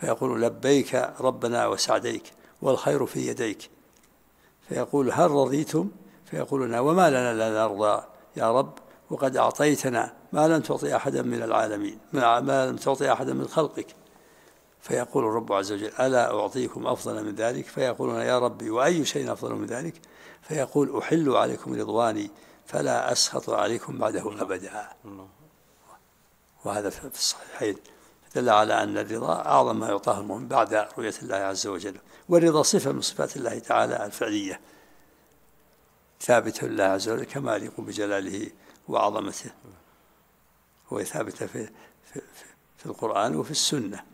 فيقول لبيك ربنا وسعديك والخير في يديك، فيقول هل رضيتم؟ فيقولون وما لنا لا نرضى يا رب وقد أعطيتنا ما لم تعطي أحدا من العالمين، ما لم تعطي أحدا من خلقك. فيقول الرب عز وجل ألا أعطيكم أفضل من ذلك؟ فيقولون يا ربي وأي شيء أفضل من ذلك؟ فيقول أحل عليكم رضواني فلا أسخط عليكم بعده أبدا. وهذا في الصحيحين دل على أن الرضا أعظم ما يعطاه المؤمن بعد رؤية الله عز وجل. والرضا صفة من صفات الله تعالى الفعلية ثابت لله عز وجل كما يليق بجلاله وعظمته، وهي ثابتة في القرآن وفي السنة.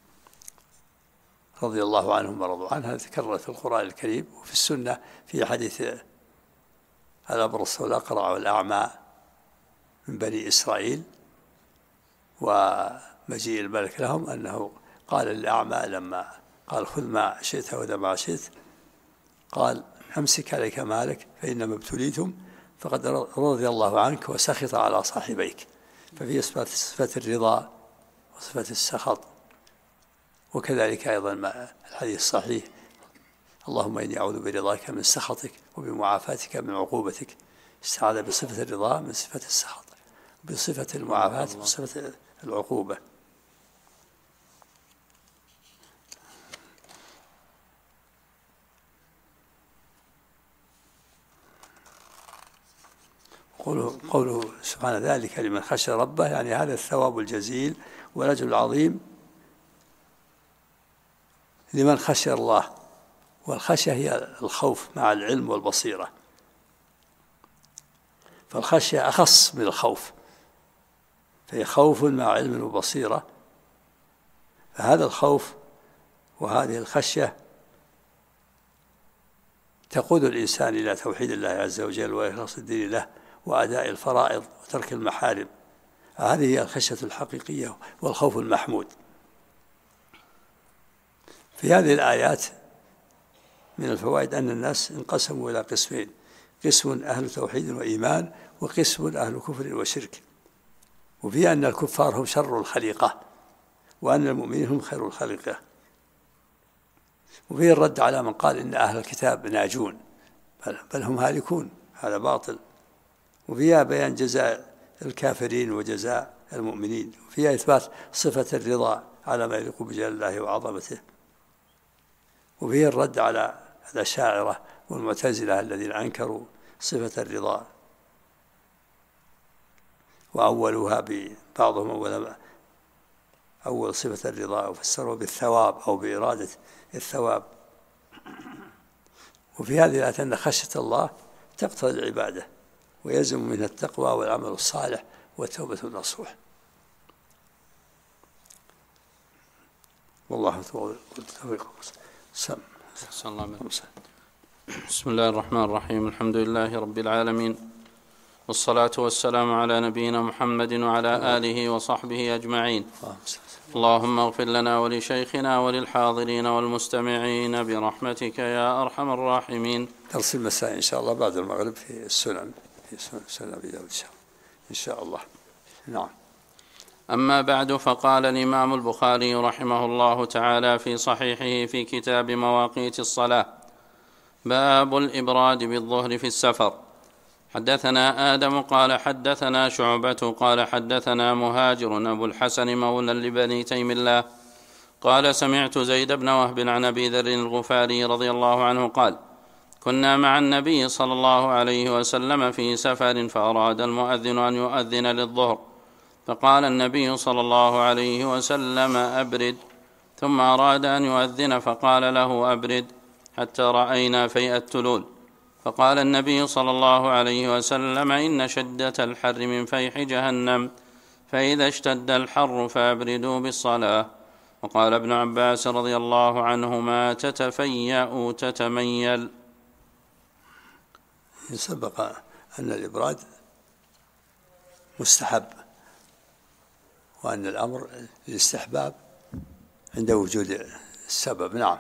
رضي الله عنهم ورضوا عنه، هذا تكرر في القرآن الكريم وفي السنة في حديث الأبرص والأقرع والأعمى من بني إسرائيل ومجيء الملك لهم أنه قال للأعمى لما قال خذ ما شئت ودع ما شئت، قال أمسك عليك مالك فإنما ابتليتم فقد رضي الله عنك وسخط على صاحبيك. ففي إثبات صفة الرضا وصفة السخط. وكذلك أيضا الحديث الصحيح اللهم إني أعوذ برضاك من سخطك وبمعافاتك من عقوبتك. استعاذ بصفة الرضا من صفة السخط، بصفة المعافاة بصفة العقوبة. قوله سبحانه ذلك لمن خشى ربه، يعني هذا الثواب الجزيل والأجر العظيم لمن خشى الله. والخشية هي الخوف مع العلم والبصيرة، فالخشية أخص من الخوف، فهي خوف مع علم وبصيرة. فهذا الخوف وهذه الخشية تقود الإنسان إلى توحيد الله عز وجل وإخلاص الدين له وأداء الفرائض وترك المحارم. هذه هي الخشية الحقيقية والخوف المحمود. في هذه الآيات من الفوائد أن الناس انقسموا إلى قسمين: قسم أهل توحيد وإيمان، وقسم أهل كفر وشرك. وفي أن الكفار هم شر الخليقة وأن المؤمنين هم خير الخليقة. وفيه الرد على من قال إن أهل الكتاب ناجون بل هم هالكون، هذا باطل. وفيها بيان جزاء الكافرين وجزاء المؤمنين، وفيها إثبات صفة الرضا على ما يليق بجلال الله وعظمته. وفيه الرد على الأشاعرة والمعتزلة الذين أنكروا صفة الرضا وأولوها بعضهم أول صفة الرضا وفسروا بالثواب أو بإرادة الثواب. وفي هذه الآية أن خشية الله تقتضي العبادة ويلزم منها التقوى والعمل الصالح والتوبة النصوح. والله توفيق. بسم الله الرحمن الرحيم. الحمد لله رب العالمين، والصلاة والسلام على نبينا محمد وعلى آله وصحبه أجمعين. اللهم اغفر لنا ولشيخنا وللحاضرين والمستمعين برحمتك يا أرحم الراحمين. درس المساء إن شاء الله بعد المغرب في السنن، في سنن أبي داود إن شاء الله. نعم. أما بعد، فقال الإمام البخاري رحمه الله تعالى في صحيحه في كتاب مواقيت الصلاة: باب الإبراد بالظهر في السفر. حدثنا آدم قال حدثنا شعبة قال حدثنا مهاجر أبو الحسن مولى لبني تيم الله قال سمعت زيد بن وهب عن أبي ذر الغفاري رضي الله عنه قال: كنا مع النبي صلى الله عليه وسلم في سفر، فأراد المؤذن أن يؤذن للظهر، فقال النبي صلى الله عليه وسلم: أبرد. ثم أراد أن يؤذن فقال له: أبرد، حتى رأينا فيء التلول، فقال النبي صلى الله عليه وسلم: إن شدة الحر من فيح جهنم، فإذا اشتد الحر فأبردوا بالصلاة. وقال ابن عباس رضي الله عنهما: تتفيأ تتميل. سبق أن الإبراد مستحب، وأن الأمر للاستحباب عند وجود السبب. نعم.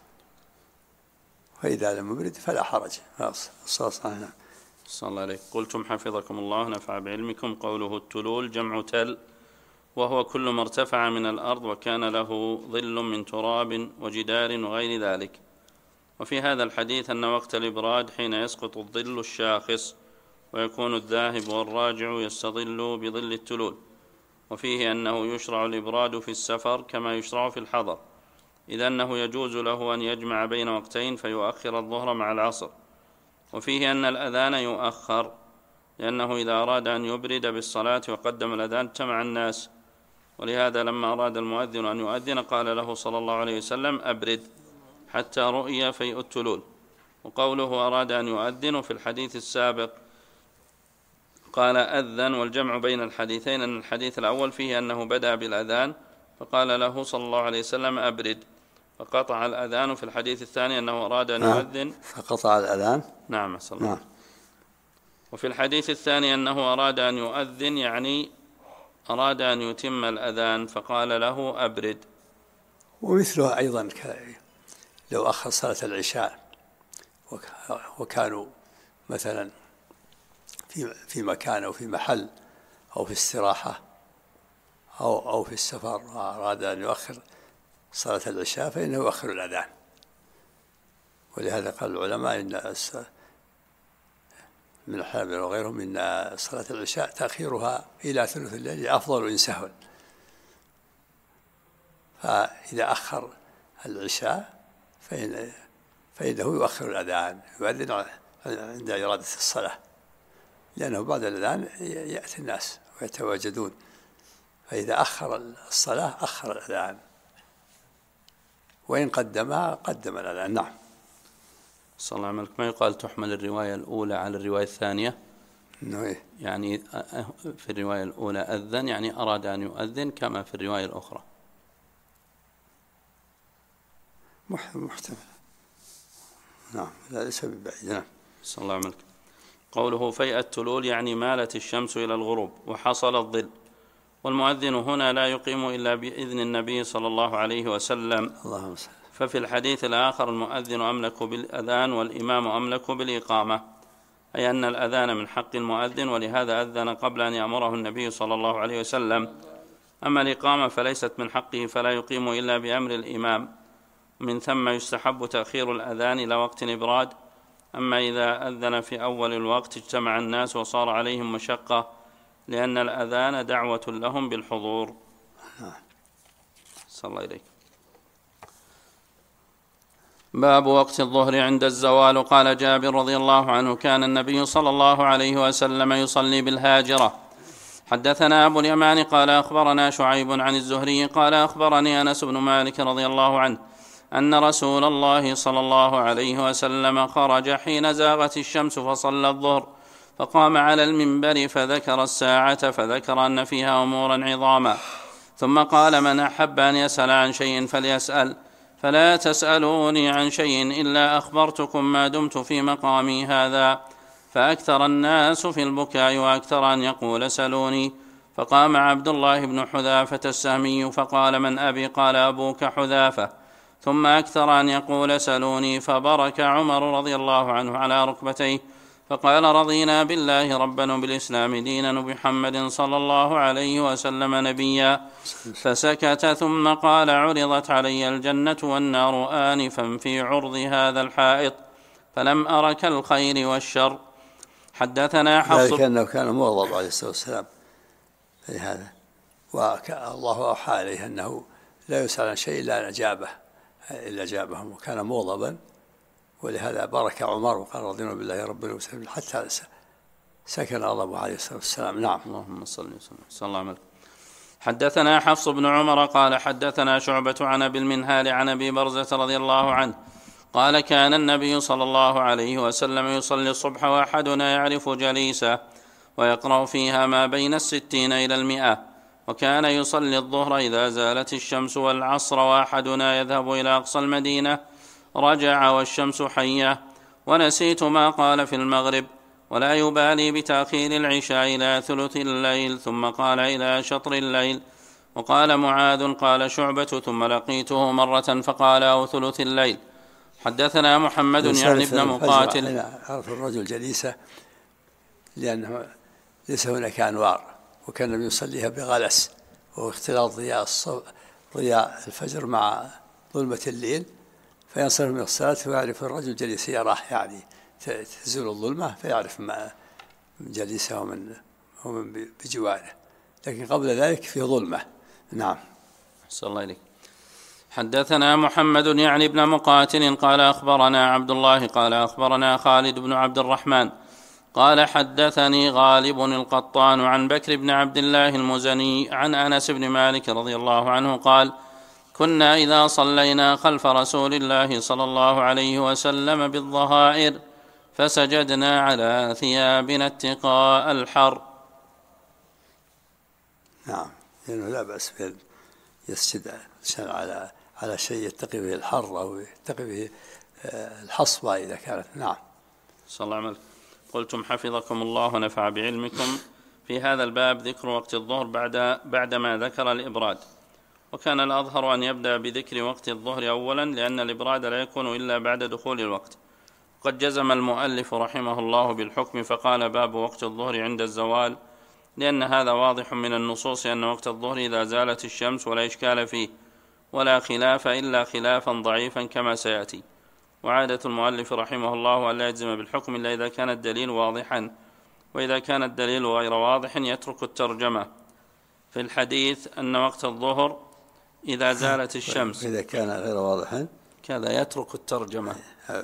فإذا لم يبرد فلا حرج. صلى الله عليه. قلتم حفظكم الله نفع بعلمكم: قوله التلول جمع تل، وهو كل ما ارتفع من الأرض وكان له ظل من تراب وجدار وغير ذلك. وفي هذا الحديث أن وقت الإبراد حين يسقط الظل الشاخص ويكون الذاهب والراجع يستظل بظل التلول. وفيه أنه يشرع الإبراد في السفر كما يشرع في الحضر، إذ أنه يجوز له أن يجمع بين وقتين فيؤخر الظهر مع العصر. وفيه أن الأذان يؤخر لأنه إذا أراد أن يبرد بالصلاة وقدم الأذان اجتمع الناس، ولهذا لما أراد المؤذن أن يؤذن قال له صلى الله عليه وسلم أبرد حتى رؤي فيء التلول. وقوله أراد أن يؤذن في الحديث السابق قال أذن، والجمع بين الحديثين أن الحديث الأول فيه أنه بدأ بالأذان فقال له صلى الله عليه وسلم أبرد، فقطع الأذان. في الحديث الثاني أنه أراد أن يؤذن فقطع الأذان. نعم صلى الله عليه وسلم. وفي الحديث الثاني أنه أراد أن يؤذن يعني أراد أن يتم الأذان فقال له أبرد. ومثلها أيضا لو أخر صلاة العشاء وكانوا مثلا في مكان أو في محل أو في استراحة أو في السفر وأراد أن يؤخر صلاة العشاء فإنه يؤخر الأذان. ولهذا قال العلماء إن من الحنابلة وغيرهم إن صلاة العشاء تأخيرها إلى ثلث الليل أفضل إن سهل. فإذا أخر العشاء فإنه يؤخر الأذان، يؤذن عند إرادة الصلاة، لأنه بعد الأذان يأتي الناس ويتواجدون، فإذا أخر الصلاة أخر الأذان، وإن قدمها قدم الأذان. نعم. صلى الله عليه وسلم. ما يقال تحمل الرواية الأولى على الرواية الثانية؟ يعني في الرواية الأولى أذن يعني أراد أن يؤذن كما في الرواية الأخرى. محتمل. نعم، لا ليس ببعيد. نعم. صلى الله عليه وسلم. قوله فيء التلول يعني مالت الشمس إلى الغروب وحصل الظل. والمؤذن هنا لا يقيم إلا بإذن النبي صلى الله عليه وسلم. اللهم صل. ففي الحديث الآخر المؤذن أملك بالأذان والإمام أملك بالإقامة، أي أن الأذان من حق المؤذن، ولهذا أذن قبل أن يأمره النبي صلى الله عليه وسلم. أما الإقامة فليست من حقه فلا يقيم إلا بأمر الإمام، من ثم يستحب تأخير الأذان إلى وقت الإبراد. أما إذا أذن في أول الوقت اجتمع الناس وصار عليهم مشقة، لأن الأذان دعوة لهم بالحضور. صلى الله عليه. باب وقت الظهر عند الزوال. قال جابر رضي الله عنه كان النبي صلى الله عليه وسلم يصلي بالهاجرة. حدثنا أبو اليمان قال أخبرنا شعيب عن الزهري قال أخبرني أنس بن مالك رضي الله عنه أن رسول الله صلى الله عليه وسلم خرج حين زاغت الشمس فصلى الظهر، فقام على المنبر فذكر الساعة، فذكر أن فيها أمورا عظاما، ثم قال من أحب أن يسأل عن شيء فليسأل، فلا تسألوني عن شيء إلا أخبرتكم ما دمت في مقامي هذا. فأكثر الناس في البكاء وأكثر أن يقول سلوني. فقام عبد الله بن حذافة السهمي فقال من أبي؟ قال أبوك حذافة. ثم أكثر أن يقول سلوني، فبرك عمر رضي الله عنه على ركبتيه فقال رضينا بالله ربا وبالإسلام دينا وبمحمد صلى الله عليه وسلم نبيا. فسكت ثم قال عرضت علي الجنة والنار آنفا في عرض هذا الحائط فلم أرك الخير والشر. حدثنا حفص ذلك أنه كان مغضب عليه الصلاة والسلام في هذا، والله أوحى عليه أنه لا يسأل عن شيء إلا أجابهم، وكان مغضبا، ولهذا بارك عمر وقال رضينا بالله ربنا وسلم حتى سكن غضبه عليه الصلاة والسلام. نعم. اللهم صل وسلم. صلى الله عليه وسلم. حدثنا حفص بن عمر قال حدثنا شعبة عن أبي المنهال عن أبي برزة رضي الله عنه قال كان النبي صلى الله عليه وسلم يصلي الصبح وأحدنا يعرف جليسه ويقرأ فيها ما بين 60 إلى 100، وكان يصلي الظهر إذا زالت الشمس والعصر وأحدنا يذهب إلى أقصى المدينة رجع والشمس حية. ونسيت ما قال في المغرب، ولا يبالي بتأخير العشاء إلى ثلث الليل ثم قال إلى شطر الليل. وقال معاذ قال شعبة ثم لقيته مرة فقال أو ثلث الليل. حدثنا محمد يعني ابن مقاتل. عرف الرجل جليسة لأنه ليس هناك أنوار، وكان يصليها بغلس وهو اختلاط ضياء الفجر مع ظلمة الليل، فينصرف من الصلاة ويعرف الرجل جليسه، راح يعني تزول الظلمة فيعرف ما جليسه ومن بجواره، لكن قبل ذلك في ظلمة. نعم. أحسن الله إليك. حدثنا محمد يعني بن مقاتل قال أخبرنا عبد الله قال أخبرنا خالد بن عبد الرحمن قال حدثني غالب القطان عن بكر بن عبد الله المزني عن أنس بن مالك رضي الله عنه قال: كنا إذا صلينا خلف رسول الله صلى الله عليه وسلم بالظهائر فسجدنا على ثيابنا اتقاء الحر. نعم، لأنه لا بأس يسجد على شيء يتقي به الحر أو يتقي به الحصبة إذا كانت. نعم. صلى الله عليه وسلم. قلتم حفظكم الله ونفع بعلمكم: في هذا الباب ذكر وقت الظهر بعدما ذكر الإبراد، وكان الأظهر أن يبدأ بذكر وقت الظهر أولا، لأن الإبراد لا يكون إلا بعد دخول الوقت. قد جزم المؤلف رحمه الله بالحكم فقال: باب وقت الظهر عند الزوال، لأن هذا واضح من النصوص أن وقت الظهر إذا زالت الشمس، ولا إشكال فيه ولا خلاف إلا خلافا ضعيفا كما سيأتي. وعادة المؤلف رحمه الله أن لا يجزم بالحكم إلا إذا كان الدليل واضحا، وإذا كان الدليل غير واضح يترك الترجمة. في الحديث أن وقت الظهر إذا زالت الشمس، إذا كان غير واضحا كذا يترك الترجمة،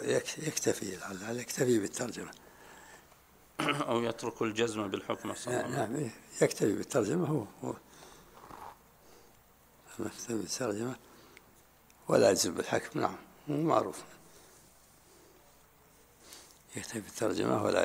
يكتفي بالترجمة أو يترك الجزم بالحكم. نعم، يكتفي بالترجمة، هو يكتفي بالترجمة ولا يجزم بالحكم. نعم، معروف، يكتفي بالترجمة ولا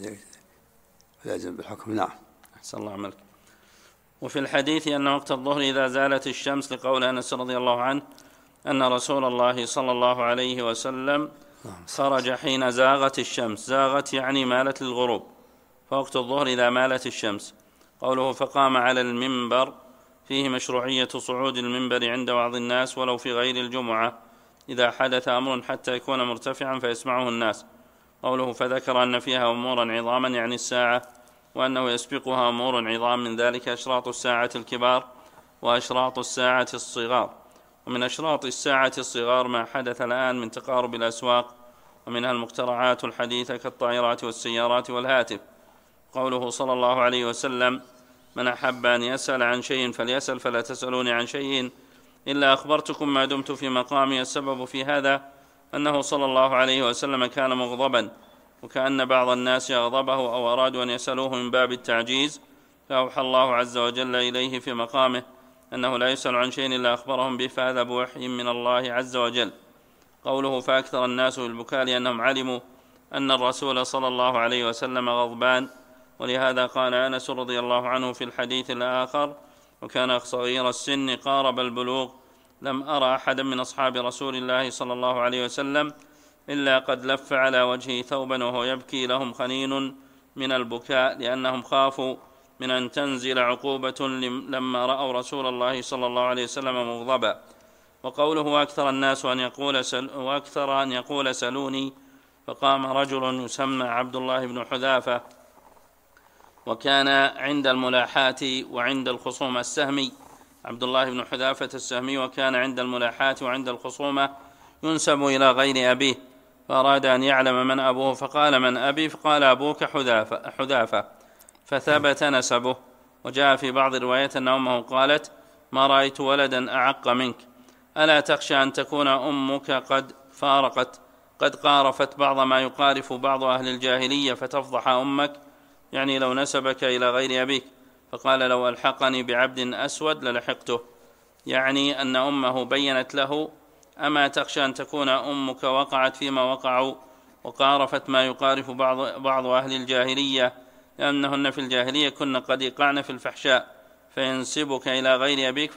يجزم بالحكم. نعم. أحسن الله عملك. وفي الحديث أن وقت الظهر إذا زالت الشمس، لقول أنس رضي الله عنه أن رسول الله صلى الله عليه وسلم خرج حين زاغت الشمس. زاغت يعني مالت للغروب، فوقت الظهر إذا مالت الشمس. قوله فقام على المنبر فيه مشروعية صعود المنبر عند بعض الناس ولو في غير الجمعة إذا حدث أمر حتى يكون مرتفعا فيسمعه الناس. قوله فذكر أن فيها أمورا عظاما يعني الساعة، وأنه يسبقها أمور عظام، من ذلك أشراط الساعة الكبار وأشراط الساعة الصغار. ومن أشراط الساعة الصغار ما حدث الآن من تقارب الأسواق، ومنها المخترعات الحديثة كالطائرات والسيارات والهاتف. قوله صلى الله عليه وسلم من أحب أن يسأل عن شيء فليسأل فلا تسألوني عن شيء إلا أخبرتكم ما دمت في مقامي. السبب في هذا أنه صلى الله عليه وسلم كان مغضبا، وكأن بعض الناس أغضبه أو أرادوا أن يسألوه من باب التعجيز، فأوحى الله عز وجل إليه في مقامه أنه لا يسأل عن شيء إلا أخبرهم به، فهذا بوحي من الله عز وجل. قوله فأكثر الناس بالبكاء لأنهم علموا أن الرسول صلى الله عليه وسلم غضبان، ولهذا قال أنس رضي الله عنه في الحديث الآخر وكان صغير السن قارب البلوغ: لم أرى أحدا من أصحاب رسول الله صلى الله عليه وسلم إلا قد لف على وجهه ثوبا وهو يبكي لهم خنين من البكاء، لأنهم خافوا من أن تنزل عقوبة لما رأوا رسول الله صلى الله عليه وسلم مغضبا. وقوله وأكثر الناس وأكثر أن يقول سلوني، فقام رجل يسمى عبد الله بن حذافة، وكان عند الملاحات وعند الخصومة السهمي. عبد الله بن حذافة السهمي، وكان عند الملاحات وعند الخصومة ينسب إلى غير أبيه، فأراد أن يعلم من أبوه فقال من أبي؟ فقال أبوك حذافة، فثبت نسبه. وجاء في بعض الروايات أن أمه قالت ما رأيت ولدا أعق منك، ألا تخشى أن تكون أمك قد قارفت بعض ما يقارف بعض أهل الجاهلية فتفضح أمك، يعني لو نسبك إلى غير أبيك. فقال لو ألحقني بعبد أسود للحقته، يعني أن أمه بينت له أما تخشى أن تكون أمك وقعت فيما وقعوا وقارفت ما يقارف بعض أهل الجاهلية، لأنهن في الجاهلية كن قد يقعن في الفحشاء، فينسبك إلى غير أبيك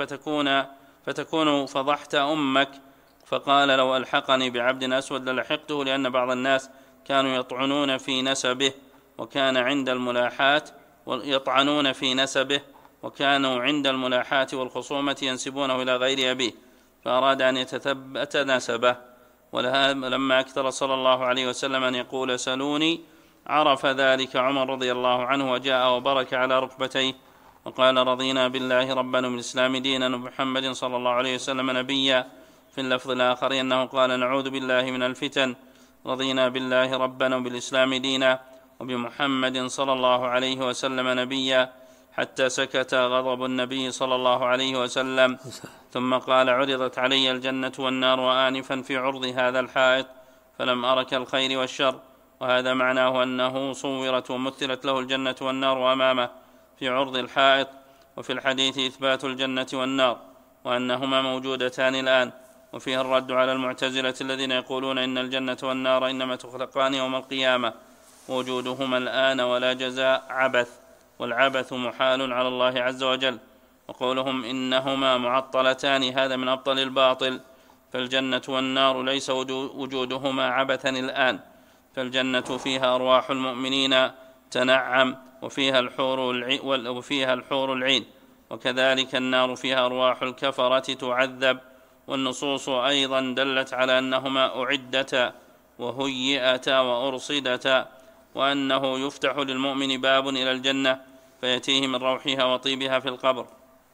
فتكون فضحت أمك. فقال لو ألحقني بعبد أسود للحقته، لأن بعض الناس كانوا يطعنون في نسبه وكان عند الملاحات ويطعنون في نسبه، وكانوا عند الملاحات والخصومة ينسبونه إلى غير أبيه، فأراد أن يتثبت نسبه. ولما أكثر صلى الله عليه وسلم أن يقول سلوني عرف ذلك عمر رضي الله عنه، وجاء وبرك على ركبتيه وقال رضينا بالله ربا وبالإسلام دينا وبمحمد صلى الله عليه وسلم نبيا. في اللفظ الآخر أنه قال نعوذ بالله من الفتن، رضينا بالله ربا وبالإسلام دينا وبمحمد صلى الله عليه وسلم نبيا، حتى سكت غضب النبي صلى الله عليه وسلم. ثم قال عرضت علي الجنة والنار آنفا في عرض هذا الحائط فلم أرك الخير والشر. وهذا معناه أنه صورت ومثلت له الجنة والنار أمامه في عرض الحائط. وفي الحديث إثبات الجنة والنار وأنهما موجودتان الآن، وفيه الرد على المعتزلة الذين يقولون إن الجنة والنار إنما تخلقان يوم القيامة، ووجودهما الآن ولا جزاء عبث، والعبث محال على الله عز وجل. وقولهم إنهما معطلتان هذا من أبطل الباطل، فالجنة والنار ليس وجودهما عبثا الآن، فالجنة فيها أرواح المؤمنين تنعم وفيها الحور العين، وكذلك النار فيها أرواح الكفرة تعذب. والنصوص أيضا دلت على أنهما أعدتا وهيئتا وأرصدتا، وأنه يفتح للمؤمن باب إلى الجنة فيأتيه من روحها وطيبها في القبر،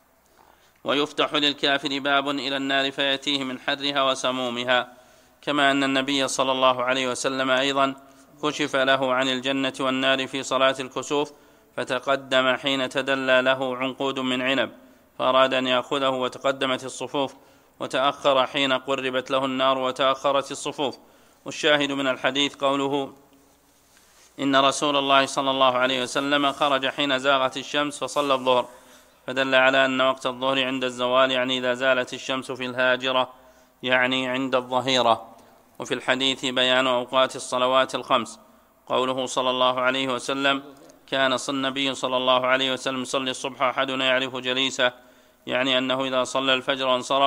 ويفتح للكافر باب إلى النار فيأتيه من حرها وسمومها. كما أن النبي صلى الله عليه وسلم أيضا كشف له عن الجنة والنار في صلاة الكسوف، فتقدم حين تدلى له عنقود من عنب فأراد أن يأخذه وتقدمت الصفوف، وتأخر حين قربت له النار وتأخرت الصفوف. والشاهد من الحديث قوله إن رسول الله صلى الله عليه وسلم خرج حين زاغت الشمس فصلى الظهر، فدل على أن وقت الظهر عند الزوال، يعني إذا زالت الشمس في الهاجرة، يعني عند الظهيرة. وفي الحديث بيان أوقات الصلوات الخمس. قوله صلى الله عليه وسلم كان النبي صلى الله عليه وسلم يصلي الصبح أحدنا يعرف جليسه، يعني أنه إذا صلى الفجر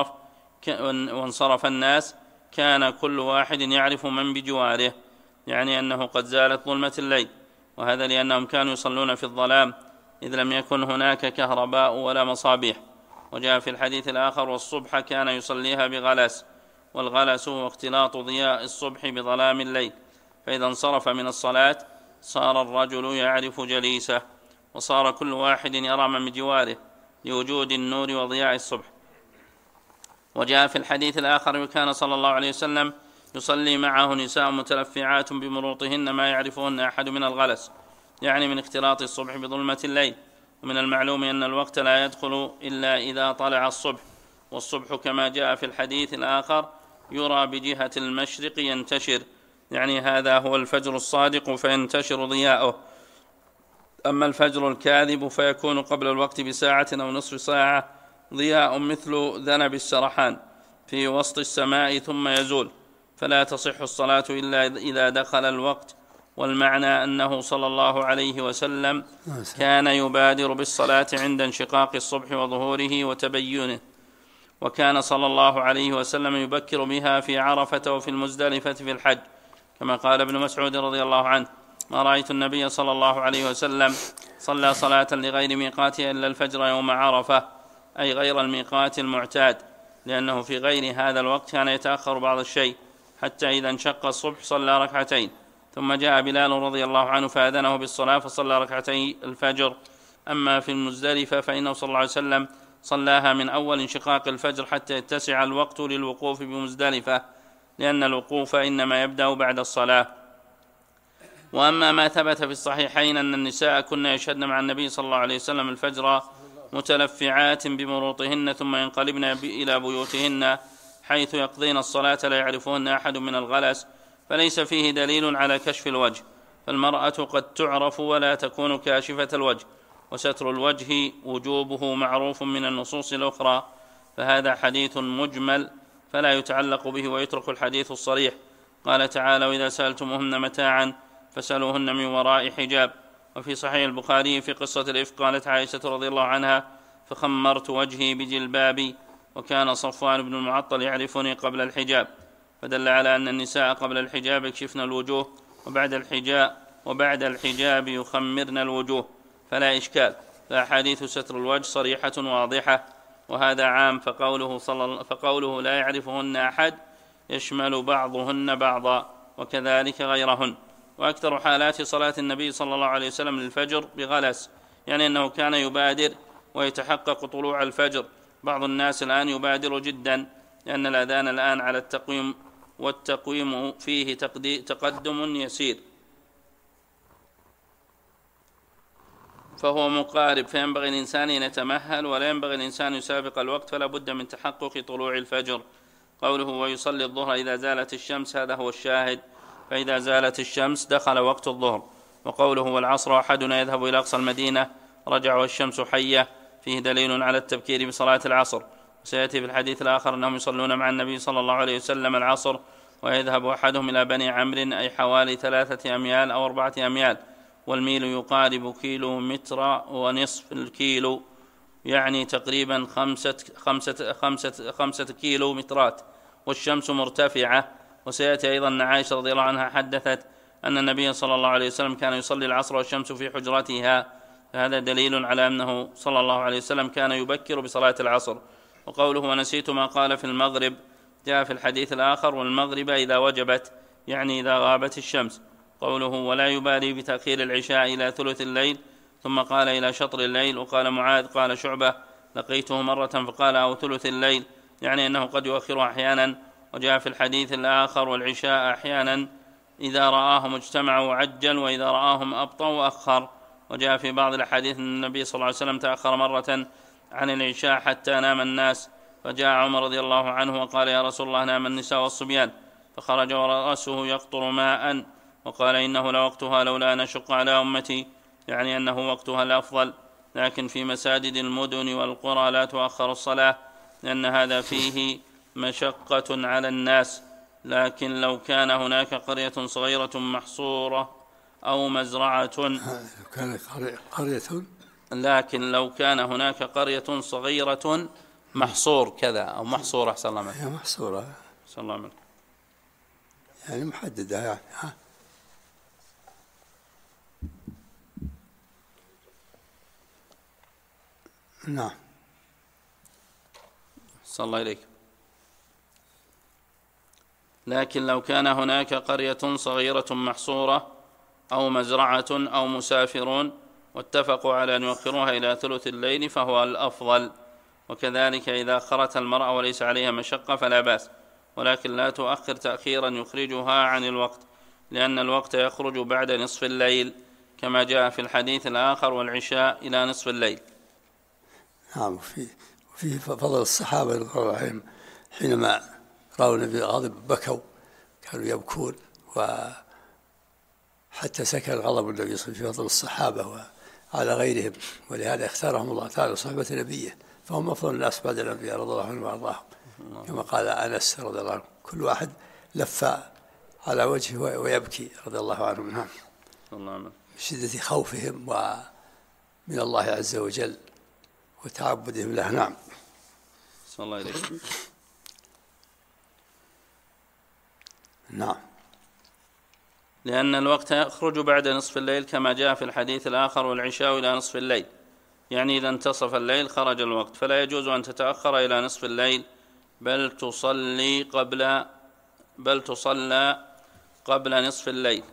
وانصرف الناس كان كل واحد يعرف من بجواره، يعني أنه قد زالت ظلمة الليل. وهذا لأنهم كانوا يصلون في الظلام إذ لم يكن هناك كهرباء ولا مصابيح. وجاء في الحديث الآخر والصبح كان يصليها بغلس، والغلس هو اختلاط ضياء الصبح بظلام الليل، فإذا انصرف من الصلاة صار الرجل يعرف جليسه، وصار كل واحد يرى من بجواره لوجود النور وضياء الصبح. وجاء في الحديث الآخر وكان صلى الله عليه وسلم يصلي معه نساء متلفعات بمروطهن ما يعرفهن أحد من الغلس، يعني من اختلاط الصبح بظلمة الليل. ومن المعلوم أن الوقت لا يدخل إلا إذا طلع الصبح، والصبح كما جاء في الحديث الآخر يرى بجهة المشرق ينتشر، يعني هذا هو الفجر الصادق فينتشر ضياؤه. أما الفجر الكاذب فيكون قبل الوقت بساعة أو نصف ساعة ضياء مثل ذنب السرحان في وسط السماء ثم يزول، فلا تصح الصلاة إلا إذا دخل الوقت. والمعنى أنه صلى الله عليه وسلم كان يبادر بالصلاة عند انشقاق الصبح وظهوره وتبينه، وكان صلى الله عليه وسلم يبكر بها في عرفة وفي المزدلفة في الحج، كما قال ابن مسعود رضي الله عنه ما رأيت النبي صلى الله عليه وسلم صلى صلاة لغير ميقاتها إلا الفجر يوم عرفة، أي غير الميقات المعتاد، لأنه في غير هذا الوقت كان يتأخر بعض الشيء حتى إذا انشق الصبح صلى ركعتين، ثم جاء بلال رضي الله عنه فأذنه بالصلاة فصلى ركعتي الفجر. أما في المزدلفة فإنه صلى الله عليه وسلم صلاها من أول انشقاق الفجر حتى يتسع الوقت للوقوف بمزدلفة، لأن الوقوف إنما يبدأ بعد الصلاة. وأما ما ثبت في الصحيحين أن النساء كن يشهدن مع النبي صلى الله عليه وسلم الفجر متلفعات بمروطهن ثم ينقلبن إلى بيوتهن حيث يقضين الصلاة لا يعرفهن أحد من الغلس، فليس فيه دليل على كشف الوجه، فالمرأة قد تعرف ولا تكون كاشفة الوجه، وستر الوجه وجوبه معروف من النصوص الأخرى، فهذا حديث مجمل فلا يتعلق به ويترك الحديث الصريح. قال تعالى وإذا سألتموهن متاعا فسألوهن من وراء حجاب. وفي صحيح البخاري في قصة الإفك قالت عائشة رضي الله عنها فخمرت وجهي بجلبابي، وكان صفوان بن المعطل يعرفني قبل الحجاب، فدل على أن النساء قبل الحجاب يكشفن الوجوه، وبعد الحجاب يخمرن الوجوه، فلا إشكال، فأحاديث ستر الوجه صريحة واضحة، وهذا عام، فقوله لا يعرفهن أحد يشمل بعضهن بعضا وكذلك غيرهن. وأكثر حالات صلاة النبي صلى الله عليه وسلم للفجر بغلس، يعني أنه كان يبادر ويتحقق طلوع الفجر. بعض الناس الآن يبادر جدا لأن الأذان الآن على التقويم، والتقويم فيه تقدم يسير، فهو مقارب، فينبغي الإنسان أن يتمهل، ولا ينبغي الإنسان يسابق الوقت، فلا بد من تحقق طلوع الفجر. قوله ويصلي الظهر إذا زالت الشمس، هذا هو الشاهد، فإذا زالت الشمس دخل وقت الظهر. وقوله والعصر أحدنا يذهب إلى أقصى المدينة رجع والشمس حية، فيه دليل على التبكير بصلاة العصر. وسيأتي في الحديث الآخر أنهم يصلون مع النبي صلى الله عليه وسلم العصر، ويذهب أحدهم إلى بني عمرو، أي حوالي 3 أميال أو 4 أميال، والميل يقارب كيلو متر ونصف الكيلو، يعني تقريبا 5 كيلو مترات، والشمس مرتفعة. وسيأتي أيضا أن عائشة رضي الله عنها حدثت أن النبي صلى الله عليه وسلم كان يصلي العصر والشمس في حجرتها، فهذا دليل على أنه صلى الله عليه وسلم كان يبكر بصلاة العصر. وقوله ونسيت ما قال في المغرب، جاء في الحديث الآخر والمغرب إذا وجبت، يعني إذا غابت الشمس. قوله ولا يبالي بتأخير العشاء إلى ثلث الليل، ثم قال إلى شطر الليل. وقال معاذ قال شعبة لقيته مرة فقال أو ثلث الليل، يعني أنه قد يؤخرها أحيانا. وجاء في الحديث الآخر والعشاء أحيانا إذا رآهم اجتمعوا عجل، وإذا رآهم أبطأوا أخر. وجاء في بعض الأحاديث أن النبي صلى الله عليه وسلم تأخر مرة عن العشاء حتى نام الناس، فجاء عمر رضي الله عنه وقال يا رسول الله نام النساء والصبيان، فخرج ورأسه يقطر ماء وقال إنه لوقتها لولا أن أشق على أمتي، يعني أنه وقتها الأفضل. لكن في مساجد المدن والقرى لا تؤخر الصلاة، لأن هذا فيه مشقة على الناس. لكن لو كان هناك قرية صغيرة محصورة أو مزرعة، لكن لو كان هناك قرية صغيرة محصور كذا أو محصورة، أحسن الله عليك، محصورة، أحسن الله عليك، يعني محددة يعني. نعم. أحسن الله إليك. لكن لو كان هناك قرية صغيرة محصورة أو مزرعة أو مسافرون واتفقوا على أن يؤخروها إلى ثلث الليل فهو الأفضل. وكذلك إذا أخرتها المرأة وليس عليها مشقة فلا بأس، ولكن لا تؤخر تأخيرا يخرجها عن الوقت، لأن الوقت يخرج بعد نصف الليل كما جاء في الحديث الآخر والعشاء إلى نصف الليل. نعم. وفي فضل الصحابة رضي الله عنهم حينما رأوا النبي غاضب بكوا، كانوا يبكون، وحتى سكن غضب النبي صلى الله عليه وسلم في فضل الصحابة وعلى غيرهم، ولهذا اختارهم الله تعالى صحبة نبيه، فهم أفضل الناس بعد الأنبياء رضي الله عنهم وأرضاهم، كما قال أنس رضي الله عنه كل واحد لف على وجهه ويبكي رضي الله عنهم. نعم. بشدة خوفهم ومن الله عز وجل وتعبدهم له. نعم. صلى الله عليه وسلم. نعم. لأن الوقت يخرج بعد نصف الليل كما جاء في الحديث الآخر والعشاء إلى نصف الليل، يعني إذا انتصف الليل خرج الوقت، فلا يجوز أن تتأخر إلى نصف الليل، بل تصلى قبل نصف الليل.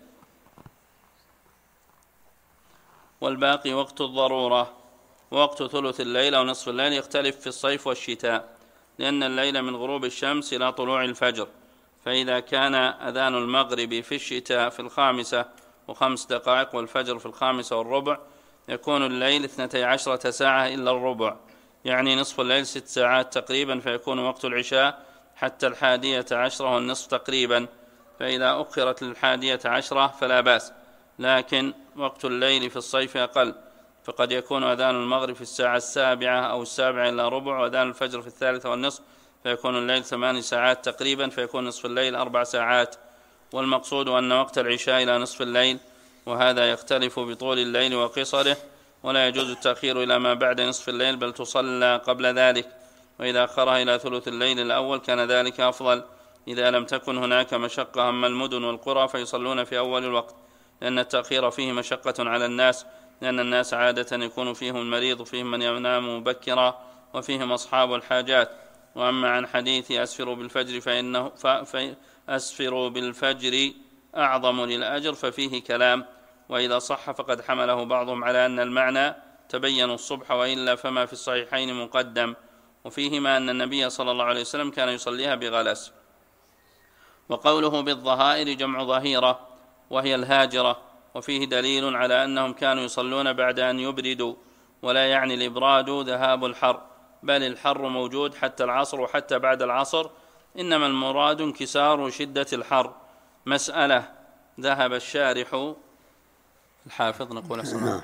والباقي وقت الضرورة. وقت ثلث الليل أو نصف الليل يختلف في الصيف والشتاء، لأن الليل من غروب الشمس إلى طلوع الفجر، فإذا كان أذان المغرب في الشتاء في 5:05 والفجر في 5:15 يكون الليل 12 ساعة إلا الربع، يعني نصف الليل 6 ساعات تقريبا، فيكون وقت العشاء حتى 11:10 والنصف تقريبا، فإذا أخرت 11:10 فلا بأس. لكن وقت الليل في الصيف أقل، فقد يكون أذان المغرب في 7:00 أو 7:45 وأذان الفجر في 3:30 فيكون الليل 8 ساعات تقريبا، فيكون نصف الليل 4 ساعات. والمقصود أن وقت العشاء إلى نصف الليل، وهذا يختلف بطول الليل وقصره، ولا يجوز التأخير إلى ما بعد نصف الليل، بل تصلى قبل ذلك. وإذا أخرها إلى ثلث الليل الأول كان ذلك أفضل، إذا لم تكن هناك مشقة. أما المدن والقرى فيصلون في أول الوقت، لأن التأخير فيه مشقة على الناس، لأن الناس عادة يكون فيهم المريض وفيهم من ينام مبكرا وفيهم أصحاب الحاجات. وأما عن حديث أسفروا بالفجر أسفروا بالفجر أعظم للأجر ففيه كلام، وإذا صح فقد حمله بعضهم على أن المعنى تبينوا الصبح، وإلا فما في الصحيحين مقدم، وفيهما أن النبي صلى الله عليه وسلم كان يصليها بغلس. وقوله بالظهائر جمع ظهيرة وهي الهاجرة، وفيه دليل على أنهم كانوا يصلون بعد أن يبردوا، ولا يعني الإبراد ذهاب الحر، بل الحر موجود حتى العصر وحتى بعد العصر، إنما المراد انكسار شدة الحر. مسألة. ذهب الشارح الحافظ نقول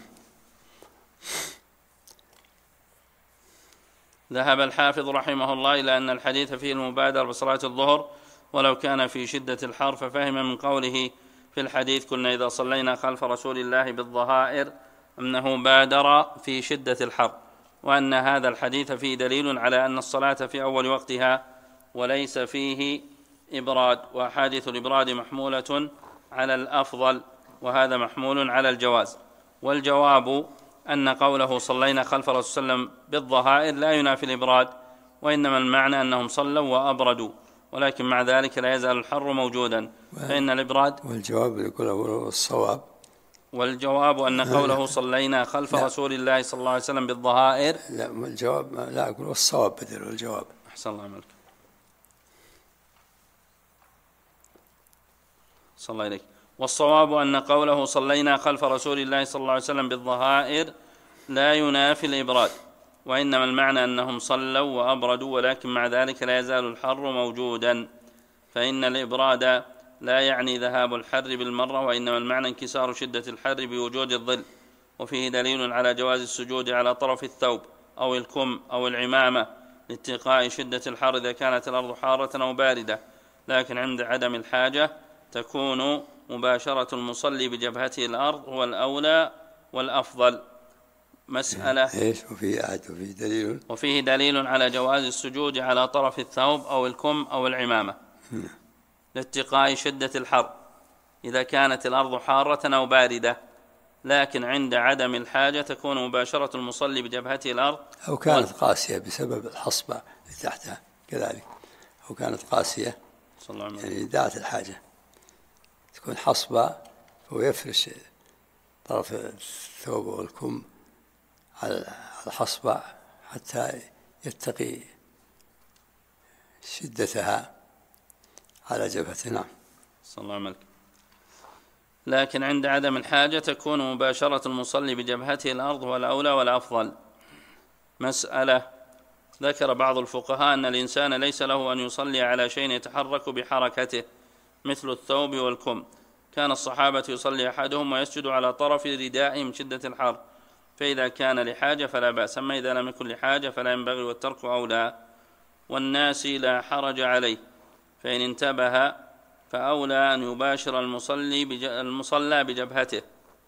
ذهب الحافظ رحمه الله إلى أن الحديث فيه المبادرة بصلاة الظهر ولو كان في شدة الحر، ففهم من قوله في الحديث كنا إذا صلينا خلف رسول الله بالظهائر أنه بادر في شدة الحر، وأن هذا الحديث فيه دليل على أن الصلاة في أول وقتها وليس فيه إبراد، وأحاديث الإبراد محمولة على الأفضل، وهذا محمول على الجواز. والجواب أن قوله صلينا خلف رسول صلى الله عليه وسلم بالظهائر لا ينافي الإبراد، وإنما المعنى أنهم صلوا وأبردوا، ولكن مع ذلك لا يزال الحر موجودا، فإن الإبراد. والجواب يقول الصواب، والجواب أن قوله صلينا خلف رسول الله صلى الله عليه وسلم بالظهائر، لا الجواب لا أقول الصواب بدل الجواب. أحسن الله عملك، صلى الله عليك. والصواب أن قوله صلينا خلف رسول الله صلى الله عليه وسلم بالظهائر لا ينافي الإبراد، وإنما المعنى أنهم صلوا وأبردوا، ولكن مع ذلك لا يزال الحر موجودا، فإن الإبراد لا يعني ذهاب الحر بالمرة، وإنما المعنى انكسار شدة الحر بوجود الظل. وفيه دليل على جواز السجود على طرف الثوب أو الكم أو العمامة لاتقاء شدة الحر إذا كانت الأرض حارة أو باردة، لكن عند عدم الحاجة تكون مباشرة المصلي بجبهته الأرض هو الأولى والأفضل. مسألة. وفيه دليل على جواز السجود على طرف الثوب أو الكم أو العمامة لاتقاء شدة الحر إذا كانت الأرض حارة أو باردة، لكن عند عدم الحاجة تكون مباشرة المصلي بجبهته الأرض، أو كانت قاسية بسبب الحصبة اللي تحتها كذلك، أو كانت قاسية يعني دعت الحاجة تكون حصبة، ويفرش طرف الثوب والكم على الحصبة حتى يتقي شدتها على جبهته. نعم. صلى الله عليه وسلم. لكن عند عدم الحاجة تكون مباشرة المصلي بجبهته الأرض هو الأولى والأفضل. مسألة. ذكر بعض الفقهاء أن الإنسان ليس له أن يصلي على شيء يتحرك بحركته مثل الثوب والكم، كان الصحابة يصلي أحدهم ويسجد على طرف ردائه من شدة الحر، فإذا كان لحاجة فلا بأس، أما إذا لم يكن لحاجة فلا ينبغي والترك أولى. والناس لا حرج عليه، فإن انتبه فأولى أن يباشر المصلى بجبهته،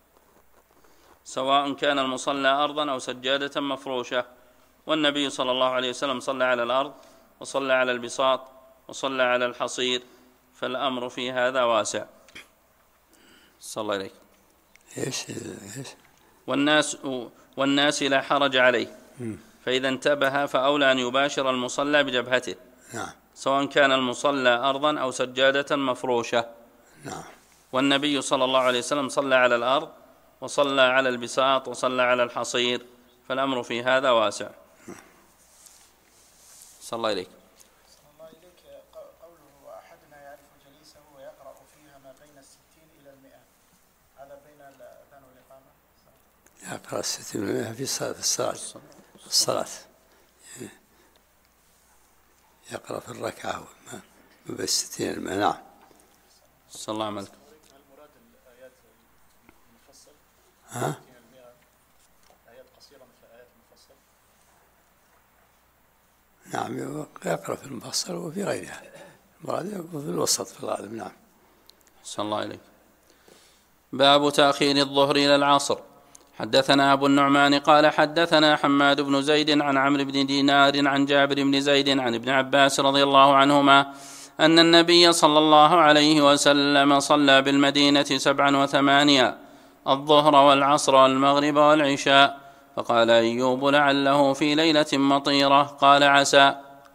سواء كان المصلى أرضا أو سجادة مفروشة. والنبي صلى الله عليه وسلم صلى على الأرض وصلى على البساط وصلى على الحصير، فالأمر في هذا واسع. صلى الله عليه. والناس لا حرج عليه، فإذا انتبه فأولى أن يباشر المصلى بجبهته، سواء كان المصلى أرضا أو سجادة مفروشة. والنبي صلى الله عليه وسلم صلى على الأرض وصلى على البساط وصلى على الحصير، فالأمر في هذا واسع. صلى الله عليك. صلى الله عليك. قوله وأحدنا يعرف جليسه ويقرأ فيها ما بين 60 إلى 100، هذا بين الأذان والإقامة؟ يقرأ 60 إلى 100 في الصلاة يقرأ في الركعة ما بين 60 إلى 100. نعم. صلى الله عليه وسلم. هل مراد الآيات المفصل؟ آيات قصيرة مثل آيات المفصل؟ نعم، يقرأ في المفصل وفي غيرها، المراد في الوسط في الغالب. نعم. صلى الله عليه. باب تأخير الظهر إلى العصر. حدثنا أبو النعمان قال حدثنا حماد بن زيد عن عمرو بن دينار عن جابر بن زيد عن ابن عباس رضي الله عنهما أن النبي صلى الله عليه وسلم صلى بالمدينة 7 و8 الظهر والعصر والمغرب والعشاء، فقال أيوب لعله في ليلة مطيرة، قال عسى.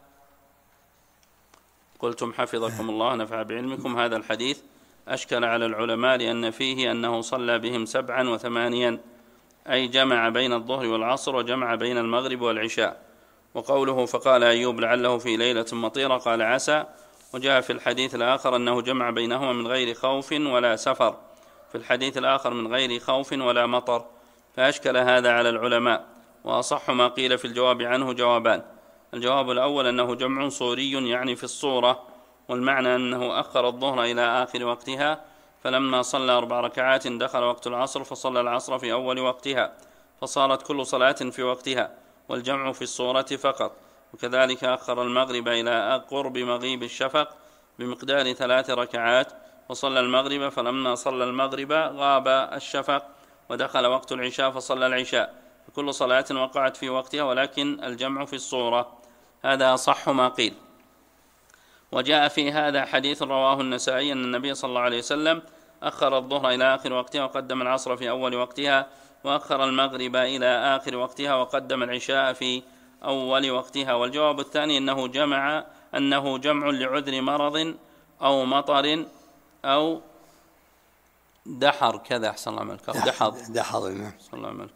قلتم حفظكم الله نفع بعلمكم هذا الحديث أشكل على العلماء لأن فيه أنه صلى بهم 7 و8، أي جمع بين الظهر والعصر وجمع بين المغرب والعشاء. وقوله فقال أيوب لعله في ليلة مطيرة قال عسى. وجاء في الحديث الآخر أنه جمع بينهما من غير خوف ولا سفر، في الحديث الآخر من غير خوف ولا مطر، فأشكل هذا على العلماء. وأصح ما قيل في الجواب عنه جوابان: الجواب الأول أنه جمع صوري يعني في الصورة، والمعنى أنه أخر الظهر إلى آخر وقتها، فلما صلى 4 ركعات دخل وقت العصر فصلى العصر في أول وقتها، فصارت كل صلاة في وقتها، والجمع في الصورة فقط. وكذلك أخر المغرب إلى قرب مغيب الشفق بمقدار 3 ركعات، وصلى المغرب، فلما صلى المغرب غاب الشفق ودخل وقت العشاء فصلى العشاء، فكل صلاة وقعت في وقتها، ولكن الجمع في الصورة. هذا أصح ما قيل. وجاء في هذا حديث رواه النسائي أن النبي صلى الله عليه وسلم أخر الظهر إلى آخر وقتها وقدم العصر في أول وقتها، وأخر المغرب إلى آخر وقتها وقدم العشاء في أول وقتها. والجواب الثاني أنه جمع لعذر مرض أو مطر أو دحر، كذا أحسن الله عملك، أو دحض أحسن الله عملك،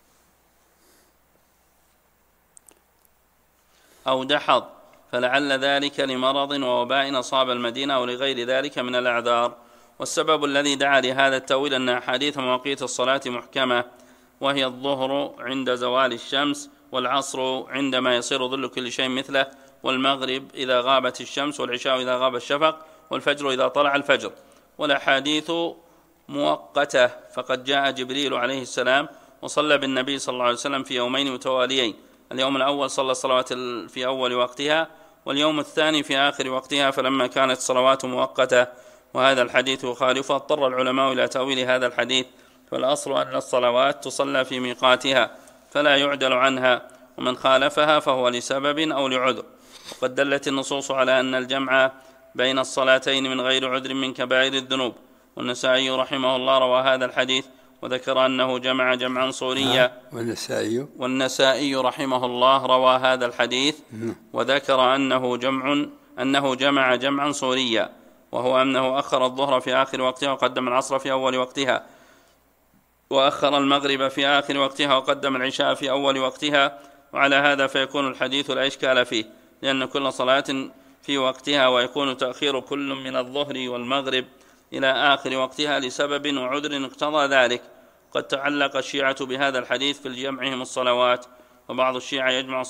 أو دحض، فلعل ذلك لمرض ووباء أصاب المدينة أو لغير ذلك من الأعذار. والسبب الذي دعا لهذا التأويل أن أحاديث مواقيت الصلاة محكمة، وهي الظهر عند زوال الشمس، والعصر عندما يصير ظل كل شيء مثله، والمغرب إذا غابت الشمس، والعشاء إذا غاب الشفق، والفجر إذا طلع الفجر. والأحاديث مؤقتة، فقد جاء جبريل عليه السلام وصلى بالنبي صلى الله عليه وسلم في يومين متواليين، اليوم الأول صلى الصلوات في أول وقتها، واليوم الثاني في آخر وقتها، فلما كانت الصلوات مؤقتة وهذا الحديث يخالفه اضطر العلماء إلى تأويل هذا الحديث. فالأصل أن الصلوات تصلى في ميقاتها فلا يعدل عنها، ومن خالفها فهو لسبب أو لعذر. وقد دلت النصوص على أن الجمع بين الصلاتين من غير عذر من كبائر الذنوب. والنسائي رحمه الله روى هذا الحديث وذكر أنه جمع جمعا صوريا. والنسائي رحمه الله روى هذا الحديث وذكر أنه جمع جمعا صوريا، وهو أنه أخر الظهر في آخر وقتها وقدم العصر في أول وقتها، وأخر المغرب في آخر وقتها وقدم العشاء في أول وقتها. وعلى هذا فيكون الحديث لا إشكال فيه، لأن كل صلاة في وقتها، ويكون تأخير كل من الظهر والمغرب إلى آخر وقتها لسبب وعذر اقتضى ذلك. قد تعلق الشيعة بهذا الحديث في جمعهم الصلوات، وبعض الشيعة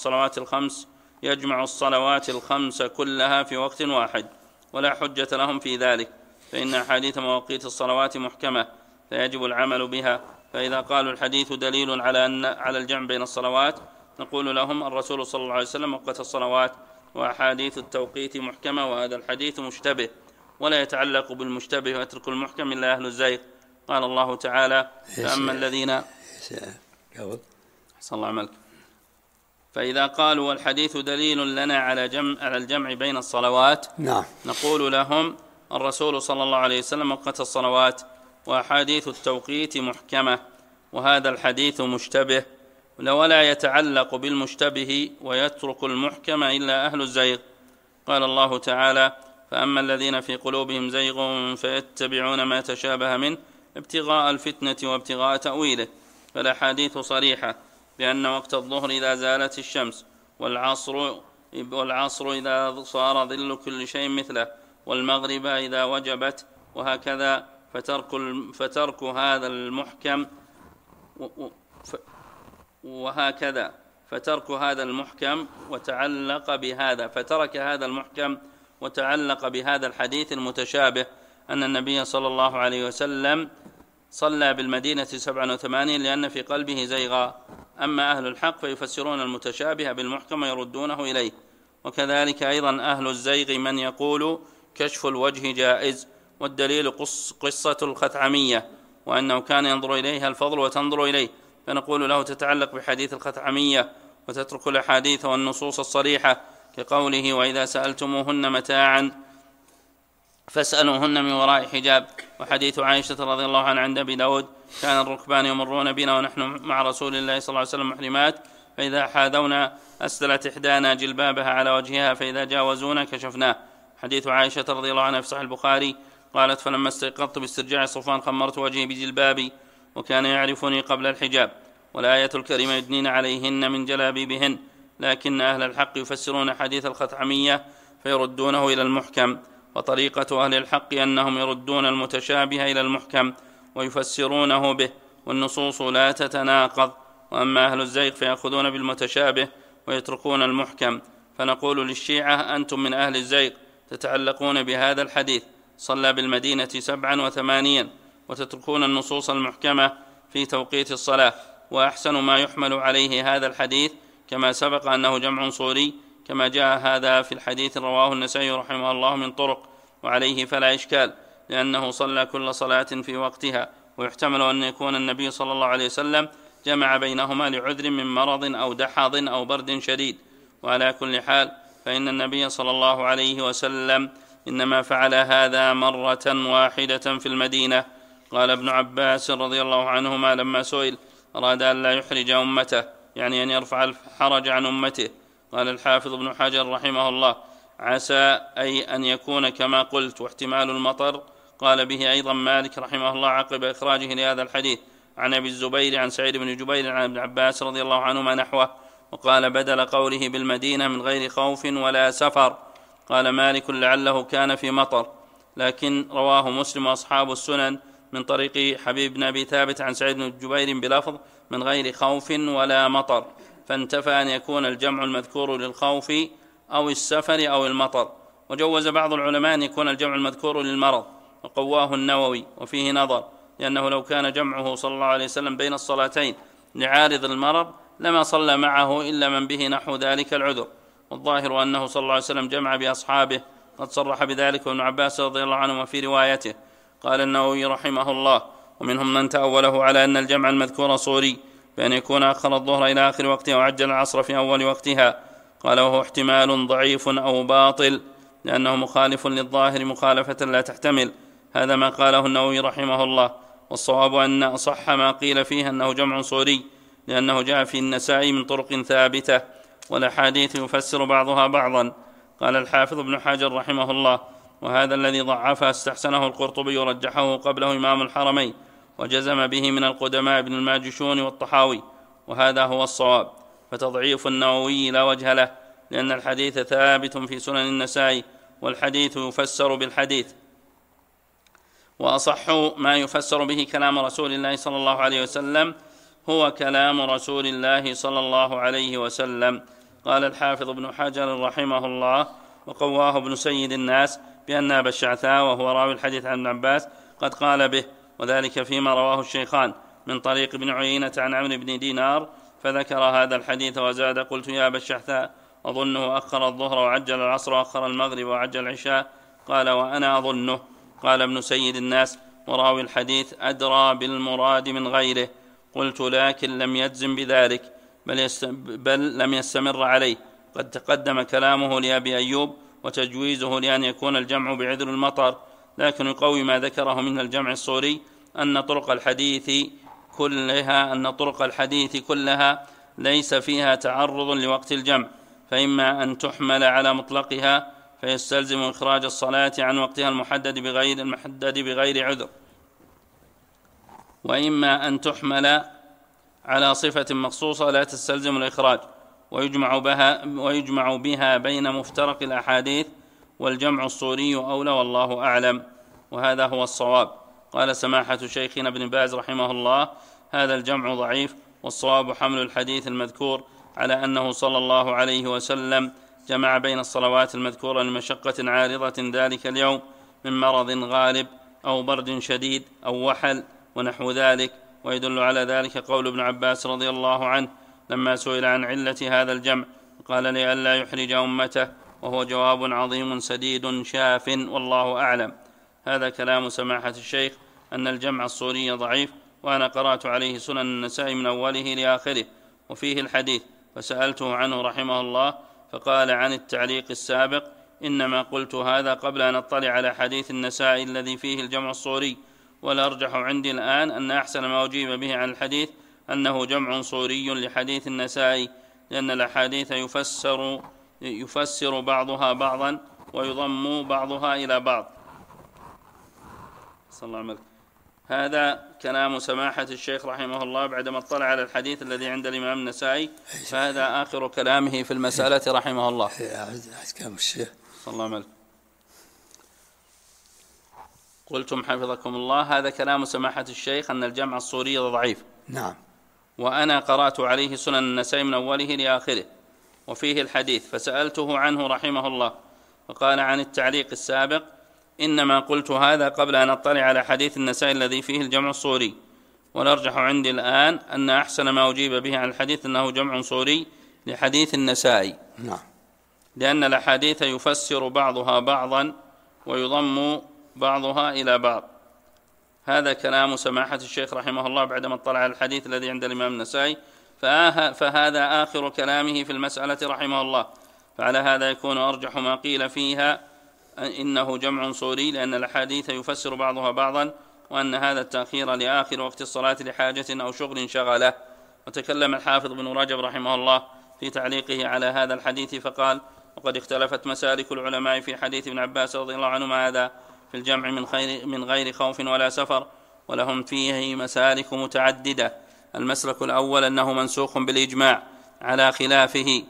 يجمع الصلوات الخمس كلها في وقت واحد، ولا حجة لهم في ذلك، فإن أحاديث مواقيت الصلوات محكمة فيجب العمل بها. فإذا قالوا الحديث دليل على الجمع بين الصلوات، نقول لهم الرسول صلى الله عليه وسلم وقت الصلوات، وأحاديث التوقيت محكمة، وهذا الحديث مشتبه، ولا يتعلق بالمشتبه ويترك المحكم إلا أهل الزيغ. قال الله تعالى فأما الذين فإذا قالوا والحديث دليل لنا على الجمع بين الصلوات، نقول لهم الرسول صلى الله عليه وسلم وقت الصلوات، وأحاديث التوقيت محكمة، وهذا الحديث مشتبه، ولا يتعلق بالمشتبه ويترك المحكم إلا أهل الزيغ. قال الله تعالى فأما الذين في قلوبهم زيغ فيتبعون ما تشابه منه ابتغاء الفتنة وابتغاء تأويله. فالأحاديث صريحة بأن وقت الظهر إذا زالت الشمس، والعصر إذا صار ظل كل شيء مثله، والمغرب إذا وجبت، وهكذا. فترك هذا المحكم فترك هذا المحكم وتعلق بهذا الحديث المتشابه أن النبي صلى الله عليه وسلم صلى بالمدينة 87 لأن في قلبه زيغا. أما أهل الحق فيفسرون المتشابه بالمحكم ويردونه إليه. وكذلك أيضا أهل الزيغ من يقول كشف الوجه جائز، والدليل قصة الخثعمية، وأنه كان ينظر إليها الفضل وتنظر إليه، فنقول له تتعلق بحديث الخثعمية وتترك الأحاديث والنصوص الصريحة، كقوله وإذا سألتموهن متاعا فاسألوهن من وراء حجاب. وحديث عائشة رضي الله عنها عند أبي داود كان الركبان يمرون بنا ونحن مع رسول الله صلى الله عليه وسلم محرمات، فإذا حاذونا أسدلت إحدانا جلبابها على وجهها، فإذا جاوزونا كشفناه. حديث عائشة رضي الله عنها في صحيح البخاري قالت فلما استيقظت باسترجاع صفوان خمرت وجهي بجلبابي، وكان يعرفني قبل الحجاب. والآية الكريمة يدنين عليهن من جلابيبهن، لكن أهل الحق يفسرون حديث الخثعمية فيردونه إلى المحكم، وطريقة أهل الحق أنهم يردون المتشابه إلى المحكم ويفسرونه به، والنصوص لا تتناقض. وأما أهل الزيغ فيأخذون بالمتشابه ويتركون المحكم. فنقول للشيعة: أنتم من أهل الزيغ تتعلقون بهذا الحديث صلى بالمدينة 87 وتتركون النصوص المحكمة في توقيت الصلاة. وأحسن ما يحمل عليه هذا الحديث كما سبق أنه جمع صوري، كما جاء هذا في الحديث رواه النسائي رحمه الله من طرق، وعليه فلا إشكال، لأنه صلى كل صلاة في وقتها. ويحتمل أن يكون النبي صلى الله عليه وسلم جمع بينهما لعذر من مرض أو دحض أو برد شديد. وعلى كل حال فإن النبي صلى الله عليه وسلم إنما فعل هذا مرة واحدة في المدينة. قال ابن عباس رضي الله عنهما لما سئل أراد أن لا يحرج أمته، يعني أن يرفع الحرج عن أمته. قال الحافظ ابن حجر رحمه الله: عسى أي أن يكون كما قلت، واحتمال المطر. قال به أيضا مالك رحمه الله عقب إخراجه لهذا الحديث عن أبي الزبير عن سعيد بن جبير عن ابن عباس رضي الله عنهما نحوه. وقال بدل قوله بالمدينة من غير خوف ولا سفر. قال مالك: لعله كان في مطر، لكن رواه مسلم وأصحاب السنن من طريق حبيب بن أبي ثابت عن سعيد بن جبير بلفظ من غير خوف ولا مطر، فانتفى أن يكون الجمع المذكور للخوف أو السفر أو المطر. وجوز بعض العلماء أن يكون الجمع المذكور للمرض، وقواه النووي، وفيه نظر، لأنه لو كان جمعه صلى الله عليه وسلم بين الصلاتين لعارض المرض لما صلى معه إلا من به نحو ذلك العذر. والظاهر أنه صلى الله عليه وسلم جمع بأصحابه، قد صرح بذلك وابن عباس رضي الله عنهما في روايته. قال النووي رحمه الله: ومنهم من تأوله على أن الجمع المذكور صوري، بأن يكون أخر الظهر إلى آخر وقتها وعجل العصر في أول وقتها. قال: وهو احتمال ضعيف أو باطل، لأنه مخالف للظاهر مخالفة لا تحتمل. هذا ما قاله النووي رحمه الله. والصواب أن أصح ما قيل فيه أنه جمع صوري، لأنه جاء في النسائي من طرق ثابتة، والأحاديث يفسر بعضها بعضا. قال الحافظ ابن حجر رحمه الله: وهذا الذي ضعفه استحسنه القرطبي ورجحه قبله إمام الحرمين، وجزم به من القدماء ابن الماجشون والطحاوي، وهذا هو الصواب. فتضعيف النووي لا وجه له، لأن الحديث ثابت في سنن النسائي، والحديث يفسر بالحديث. وأصح ما يفسر به كلام رسول الله صلى الله عليه وسلم هو كلام رسول الله صلى الله عليه وسلم. قال الحافظ ابن حجر رحمه الله: وقواه ابن سيد الناس بأن أبا الشعثاء وهو راوي الحديث عن ابن عباس قد قال به، وذلك فيما رواه الشيخان من طريق ابن عيينة عن عمرو بن دينار، فذكر هذا الحديث وزاد: قلت يا أبا الشعثاء أظنه أخر الظهر وعجل العصر وأخر المغرب وعجل العشاء. قال: وأنا أظنه. قال ابن سيد الناس: وراوي الحديث أدرى بالمراد من غيره. قلت: لكن لم يجزم بذلك، بل لم يستمر عليه. قد تقدم كلامه لأبي أيوب وتجويزه لأن يكون الجمع بعذر المطر، لكن يقوي ما ذكره من الجمع الصوري أن طرق الحديث كلها ليس فيها تعرض لوقت الجمع، فإما أن تحمل على مطلقها فيستلزم إخراج الصلاة عن وقتها المحدد بغير عذر، وإما أن تحمل على صفة مخصوصة لا تستلزم الإخراج، ويجمع بها بين مفترق الأحاديث، والجمع الصوري أولى والله أعلم، وهذا هو الصواب. قال سماحة شيخنا ابن باز رحمه الله: هذا الجمع ضعيف، والصواب حمل الحديث المذكور على أنه صلى الله عليه وسلم جمع بين الصلوات المذكورة لمشقة عارضة ذلك اليوم من مرض غالب أو برد شديد أو وحل ونحو ذلك. ويدل على ذلك قول ابن عباس رضي الله عنه لما سئل عن علة هذا الجمع قال: لئلا يحرج أمته، وهو جواب عظيم سديد شاف والله أعلم. هذا كلام سماحة الشيخ أن الجمع الصوري ضعيف، وأنا قرأت عليه سنن النسائي من أوله لآخره وفيه الحديث، فسألته عنه رحمه الله فقال عن التعليق السابق: إنما قلت هذا قبل أن أطلع على حديث النسائي الذي فيه الجمع الصوري، والأرجح عندي الآن أن أحسن ما أجيب به عن الحديث أنه جمع صوري لحديث النسائي، لأن الأحاديث يفسر بعضها بعضا ويضم بعضها إلى بعض. صلى الله عليه وسلم. هذا كلام سماحة الشيخ رحمه الله بعدما اطلع على الحديث الذي عند الإمام النسائي، فهذا آخر كلامه في المسألة رحمه الله. كلام الشيخ صلى الله عليه وسلم. قلتم حفظكم الله هذا كلام سماحة الشيخ أن الجمع الصوري ضعيف. نعم. وأنا قرأت عليه سنن النسائي من أوله لآخره وفيه الحديث، فسألته عنه رحمه الله فقال عن التعليق السابق: إنما قلت هذا قبل أن أطلع على حديث النسائي الذي فيه الجمع الصوري، والأرجح عندي الآن أن أحسن ما أجيب به عن الحديث أنه جمع صوري لحديث النسائي. نعم. لأن الأحاديث يفسر بعضها بعضا ويضم بعضها إلى بعض. هذا كلام سماحة الشيخ رحمه الله بعدما اطلع على الحديث الذي عند الإمام النسائي، فهذا آخر كلامه في المسألة رحمه الله. فعلى هذا يكون أرجح ما قيل فيها إنه جمع صوري، لأن الأحاديث يفسر بعضها بعضا، وأن هذا التأخير لآخر وقت الصلاة لحاجة أو شغل شغله. وتكلم الحافظ بن رجب رحمه الله في تعليقه على هذا الحديث فقال: وقد اختلفت مسالك العلماء في حديث ابن عباس رضي الله عنهما هذا في الجمع من غير خوف ولا سفر، ولهم فيه مسالك متعددة. المسلك الأول أنه منسوخ بالإجماع على خلافه،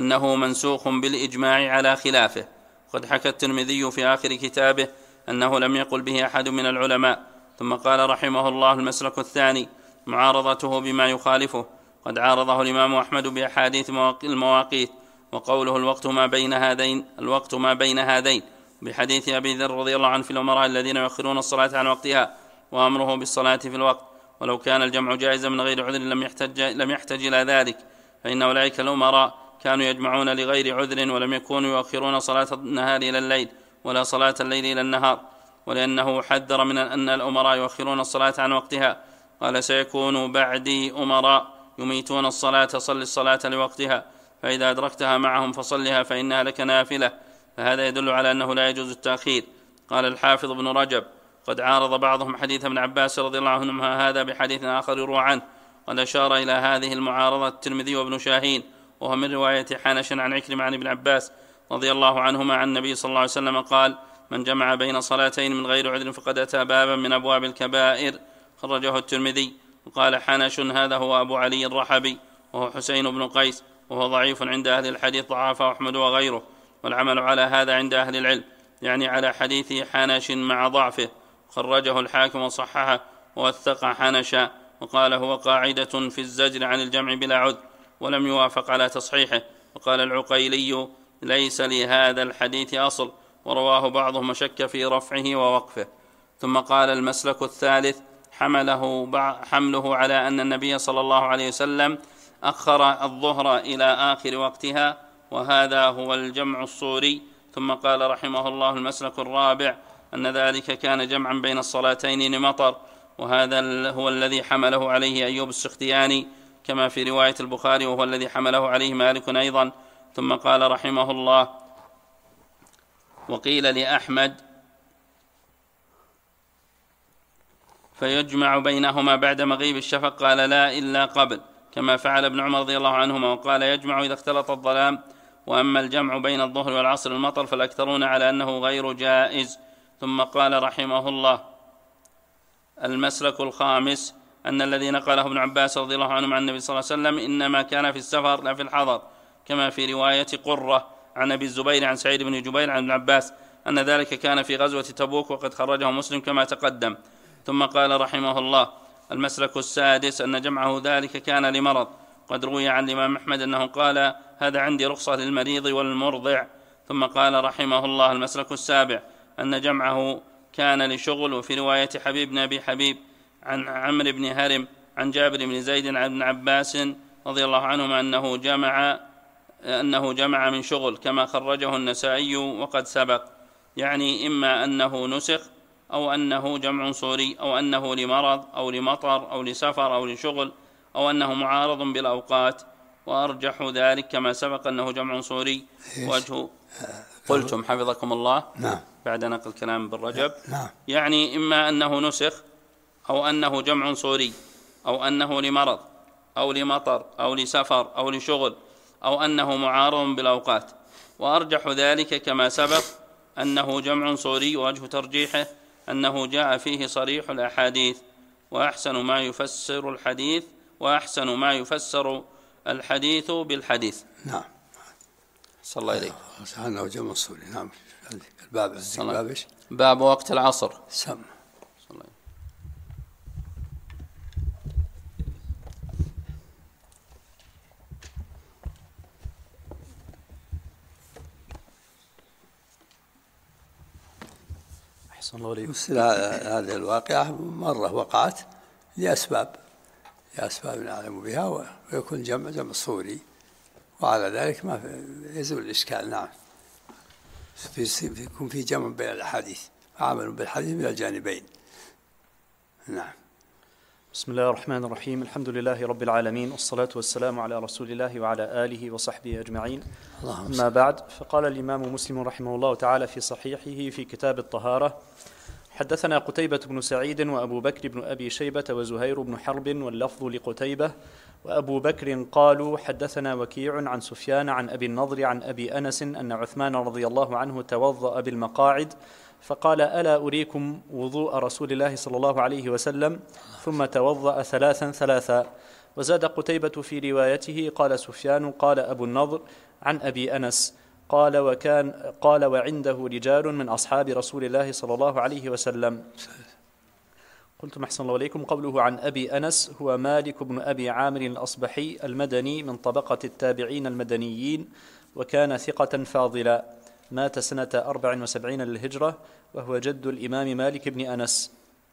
وقد حكى الترمذي في آخر كتابه أنه لم يقل به أحد من العلماء. ثم قال رحمه الله: المسلك الثاني معارضته بما يخالفه، قد عارضه الإمام أحمد بأحاديث المواقيت، وقوله الوقت ما بين هذين بحديث أبي ذر رضي الله عنه في الأمراء الذين يؤخرون الصلاة عن وقتها، وأمره بالصلاة في الوقت. ولو كان الجمع جائزا من غير عذر لم يحتج إلى ذلك، فإن أولئك الأمراء كانوا يجمعون لغير عذر، ولم يكونوا يؤخرون صلاة النهار إلى الليل ولا صلاة الليل إلى النهار، ولأنه حذر من أن الأمراء يؤخرون الصلاة عن وقتها. قال: سيكون بعدي أمراء يميتون الصلاة، صل الصلاة لوقتها، فإذا أدركتها معهم فصلها فإنها لك نافلة. فهذا يدل على أنه لا يجوز التأخير. قال الحافظ بن رجب: قد عارض بعضهم حديث ابن عباس رضي الله عنهما هذا بحديث آخر يروى عنه. قد أشار إلى هذه المعارضة الترمذي وابن شاهين، وهو من رواية حنش عن عكرمة عن ابن عباس رضي الله عنهما عن النبي صلى الله عليه وسلم قال: من جمع بين صلاتين من غير عذر فقد أتى بابا من أبواب الكبائر. خرجه الترمذي. وقال حنش: هذا هو أبو علي الرحبي، وهو حسين بن قيس، وهو ضعيف عند أهل الحديث، ضعفه أحمد وغيره. والعمل على هذا عند أهل العلم، يعني على حديث حنش مع ضعفه. خرجه الحاكم وصححه ووثق حنشا، وقال: هو قاعدة في الزجر عن الجمع بلا عذر، ولم يوافق على تصحيحه. وقال العقيلي: ليس لهذا الحديث أصل، ورواه بعضهم شك في رفعه ووقفه. ثم قال: المسلك الثالث حمله على أن النبي صلى الله عليه وسلم أخر الظهر إلى آخر وقتها، وهذا هو الجمع الصوري. ثم قال رحمه الله: المسلك الرابع أن ذلك كان جمعا بين الصلاتين لمطر، وهذا هو الذي حمله عليه أيوب السختياني كما في رواية البخاري، وهو الذي حمله عليه مالك أيضا. ثم قال رحمه الله: وقيل لأحمد: فيجمع بينهما بعد مغيب الشفق، قال: لا إلا قبل، كما فعل ابن عمر رضي الله عنهما. وقال: يجمع إذا اختلط الظلام. وأما الجمع بين الظهر والعصر المطر فالأكثرون على أنه غير جائز. ثم قال رحمه الله: المسلك الخامس أن الذي نقله ابن عباس رضي الله عنه عن النبي صلى الله عليه وسلم إنما كان في السفر لا في الحضر، كما في رواية قرة عن أبي الزبير عن سعيد بن جبير عن ابن عباس أن ذلك كان في غزوة تبوك، وقد خرجه مسلم كما تقدم. ثم قال رحمه الله: المسلك السادس أن جمعه ذلك كان لمرض، قد روي عن الإمام أحمد أنه قال: هذا عندي رخصة للمريض والمرضع. ثم قال رحمه الله: المسلك السابع أن جمعه كان لشغل، وفي رواية حبيب بن أبي حبيب عن عمرو بن هرم عن جابر بن زيد عن ابن عباس رضي الله عنهما أنه جمع من شغل، كما خرجه النسائي وقد سبق. يعني إما أنه نسخ، أو أنه جمع صوري، أو أنه لمرض أو لمطر أو لسفر أو لشغل، أو أنه معارض بالأوقات. وأرجح ذلك كما سبق أنه جمع صوري. وجه قلتم حفظكم الله. نعم. بعد نقل كلام بالرجب. نعم. يعني إما أنه نسخ، أو أنه جمع صوري، أو أنه لمرض أو لمطر أو لسفر أو لشغل، أو أنه معارض بالأوقات. وأرجح ذلك كما سبق أنه جمع صوري. ووجه ترجيحه أنه جاء فيه صريح الأحاديث، وأحسن ما يفسر الحديث بالحديث. نعم. صلى الله عليه. أنه جمع أصولي. نعم. الباب باب وقت العصر. سم. هذه الواقعة مرة وقعت لأسباب نعلم بها، ويكون جمع صوري، وعلى ذلك ما يزول الإشكال. نعم. يكون في جمع بين الأحاديث، عمل بالحديث من الجانبين. نعم. بسم الله الرحمن الرحيم. الحمد لله رب العالمين، والصلاة والسلام على رسول الله وعلى آله وصحبه أجمعين. أما بعد، فقال الإمام مسلم رحمه الله تعالى في صحيحه في كتاب الطهارة: حدثنا قتيبة بن سعيد وأبو بكر بن أبي شيبة وزهير بن حرب، واللفظ لقتيبة وأبو بكر قالوا: حدثنا وكيع عن سفيان عن أبي النضر عن أبي أنس أن عثمان رضي الله عنه توضأ بالمقاعد، فقال: ألا أريكم وضوء رسول الله صلى الله عليه وسلم؟ ثم توضأ ثلاثا. وزاد قتيبة في روايته: قال سفيان قال أبو النضر عن أبي أنس قال وعنده رجال من أصحاب رسول الله صلى الله عليه وسلم. قلت أحسن الله إليكم. قوله عن أبي أنس هو مالك بن أبي عامر الأصبحي المدني من طبقة التابعين المدنيين، وكان ثقة فاضلا، مات سنة 74 للهجرة، وهو جد الإمام مالك بن أنس.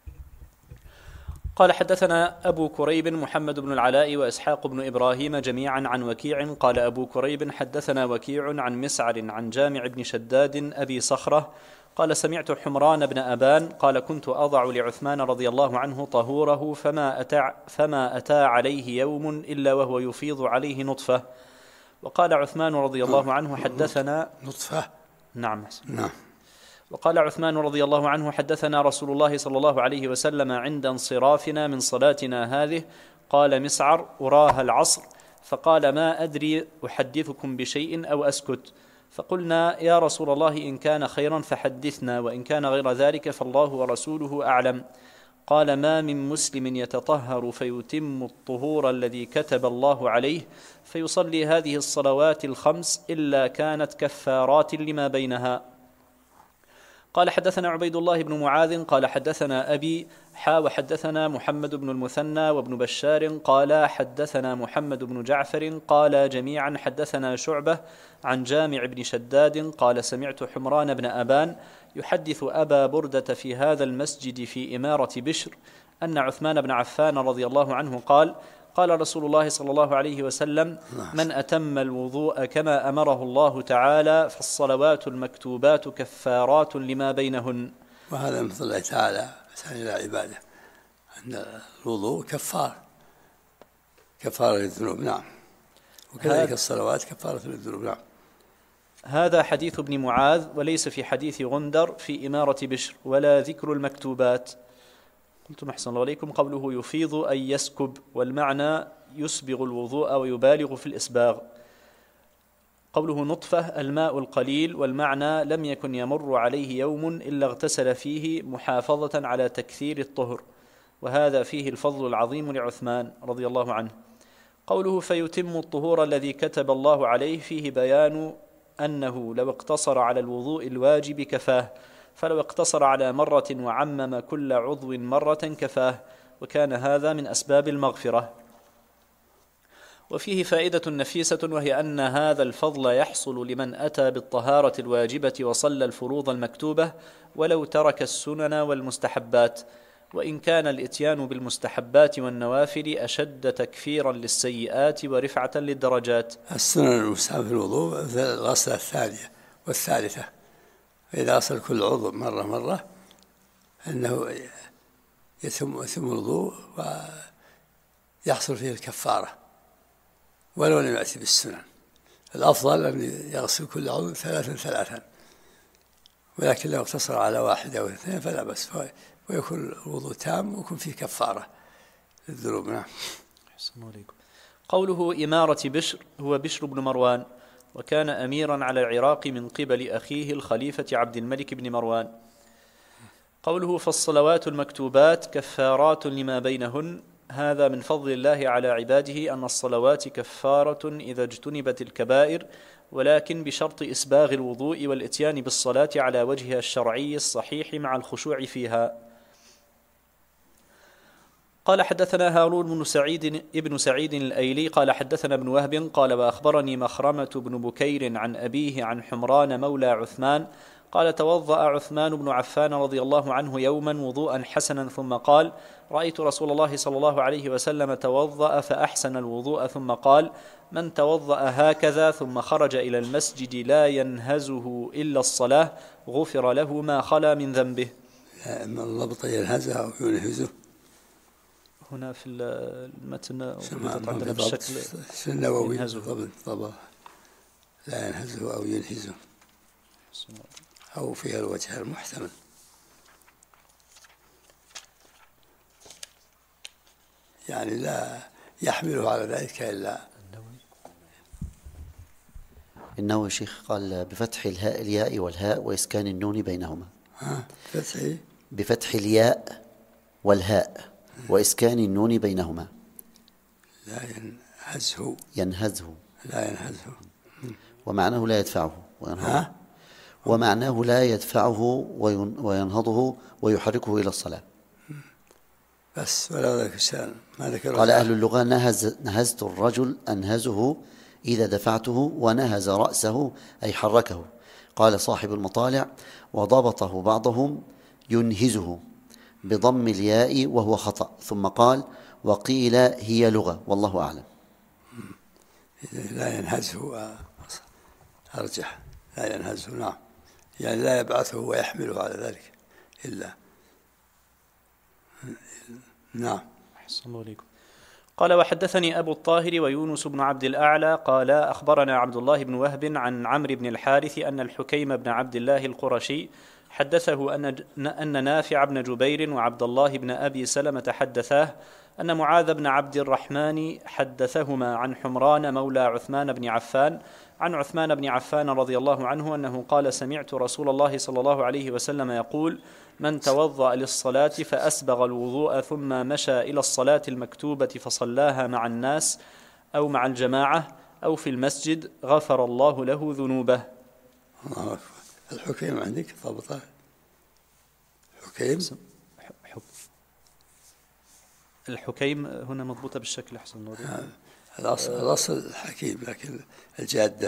قال: حدثنا أبو كريب محمد بن العلاء وإسحاق بن إبراهيم جميعا عن وكيع. قال أبو كريب: حدثنا وكيع عن مسعر عن جامع بن شداد أبي صخرة قال: سمعت حمران بن أبان قال: كنت أضع لعثمان رضي الله عنه طهوره، فما أتى عليه يوم إلا وهو يفيض عليه نطفة. وقال عثمان رضي الله عنه: حدثنا نطفة. نعم. وقال عثمان رضي الله عنه: حدثنا رسول الله صلى الله عليه وسلم عند انصرافنا من صلاتنا هذه. قال مسعر: أراها العصر. فقال: ما أدري أحدثكم بشيء أو أسكت. فقلنا: يا رسول الله، إن كان خيرا فحدثنا، وإن كان غير ذلك فالله ورسوله أعلم. قال: ما من مسلم يتطهر فيتم الطهور الذي كتب الله عليه فيصلي هذه الصلوات الخمس إلا كانت كفارات لما بينها. قال: حدثنا عبيد الله بن معاذ قال: حدثنا أبي وحدثنا محمد بن المثنى وابن بشار قال: حدثنا محمد بن جعفر قال جميعا: حدثنا شعبة عن جامع بن شداد قال: سمعت حمران بن أبان يحدث أبا بردة في هذا المسجد في إمارة بشر أن عثمان بن عفان رضي الله عنه قال: قال رسول الله صلى الله عليه وسلم: من أتم الوضوء كما أمره الله تعالى فالصلوات المكتوبات كفارات لما بينهن. وهذا من فضل الله تعالى إلى عباده أن الوضوء كفارة للذنوب. نعم. وكذلك الصلوات كفارة للذنوب. نعم. هذا حديث ابن معاذ، وليس في حديث غندر في إمارة بشر ولا ذكر المكتوبات. قلت أحسن الله عليكم. قوله يفيض أي يسكب، والمعنى يسبغ الوضوء ويبالغ في الإسباغ. قوله نطفة الماء القليل، والمعنى لم يكن يمر عليه يوم إلا اغتسل فيه محافظة على تكثير الطهر، وهذا فيه الفضل العظيم لعثمان رضي الله عنه. قوله فيتم الطهور الذي كتب الله عليه، فيه بيان أنه لو اقتصر على الوضوء الواجب كفاه، فلو اقتصر على مرة وعمم كل عضو مرة كفاه، وكان هذا من أسباب المغفرة. وفيه فائدة نفيسة، وهي أن هذا الفضل يحصل لمن أتى بالطهارة الواجبة وصلى الفروض المكتوبة ولو ترك السنن والمستحبات، وإن كان الإتيان بالمستحبات والنوافل أشد تكفيرا للسيئات ورفعة للدرجات. السنن المستحبة في الوضوء مثل الغسلة الثانية والثالثة، فإذا غسل كل عضو مرة أنه يتم الوضوء ويحصل فيه الكفارة ولو لم يأتي بالسنن. الأفضل أن يغسل كل عضو ثلاثا، ولكن لو اقتصر على واحدة أو اثنين فلا بأس، ويكون الوضوء تام ويكون فيه كفارة للذنوب. نعم. قوله إمارة بشر هو بشر بن مروان، وكان أميرا على العراق من قبل أخيه الخليفة عبد الملك بن مروان. قوله فالصلوات المكتوبات كفارات لما بينهن، هذا من فضل الله على عباده أن الصلوات كفارة إذا اجتنبت الكبائر، ولكن بشرط إسباغ الوضوء والإتيان بالصلاة على وجهها الشرعي الصحيح مع الخشوع فيها. قال حدثنا هارون ابن سعيد الأيلي قال حدثنا ابن وهب قال وأخبرني مخرمة بن بكير عن أبيه عن حمران مولى عثمان قال توضأ عثمان بن عفان رضي الله عنه يوما وضوءا حسنا ثم قال رأيت رسول الله صلى الله عليه وسلم توضأ فأحسن الوضوء ثم قال من توضأ هكذا ثم خرج إلى المسجد لا ينهزه إلا الصلاة غفر له ما خلا من ذنبه. أما الضبط ينهزه أو ينهزه هنا في المتن عندنا بالشكل النووي ضبط لا ينهزه أو ينهزه أو فيها الوجه المحتمل. يعني لا يحمله على ذلك إلا النووي شيخ قال بفتح الياء والهاء وإسكان النون بينهما. بفتح الياء والهاء وإسكان النون بينهما. لا ينهزه لا ينهزه ومعناه لا يدفعه وينهضه ومعناه لا يدفعه وينهضه ويحركه إلى الصلاة بس ولا ذلك الشأن ما ذكر. قال أهل اللغة نهزت الرجل أنهزه إذا دفعته ونهز رأسه أي حركه. قال صاحب المطالع وضبطه بعضهم ينهزه بضم الياء وهو خطأ ثم قال وقيل هي لغة والله أعلم. لا ينهزه أرجح لا ينهزه نعم يعني لا يبعثه ويحمله على ذلك إلا نعم. أحسن الله عليكم. قال وحدثني أبو الطاهر ويونس بن عبد الأعلى قال أخبرنا عبد الله بن وهب عن عمرو بن الحارث أن الحكيم بن عبد الله القرشي حدثه أن نافع بن جبير وعبد الله بن أبي سلمة حدثاه أن معاذ بن عبد الرحمن حدثهما عن حمران مولى عثمان بن عفان عن عثمان بن عفان رضي الله عنه أنه قال سمعت رسول الله صلى الله عليه وسلم يقول من توضأ للصلاة فأسبغ الوضوء ثم مشى إلى الصلاة المكتوبة فصلاها مع الناس أو مع الجماعة أو في المسجد غفر الله له ذنوبه. الحكيم عندك ضبطه حكيم الحكيم هنا مضبوطة بالشكل أحسن نوري. الأصل الحكيم لكن الجادة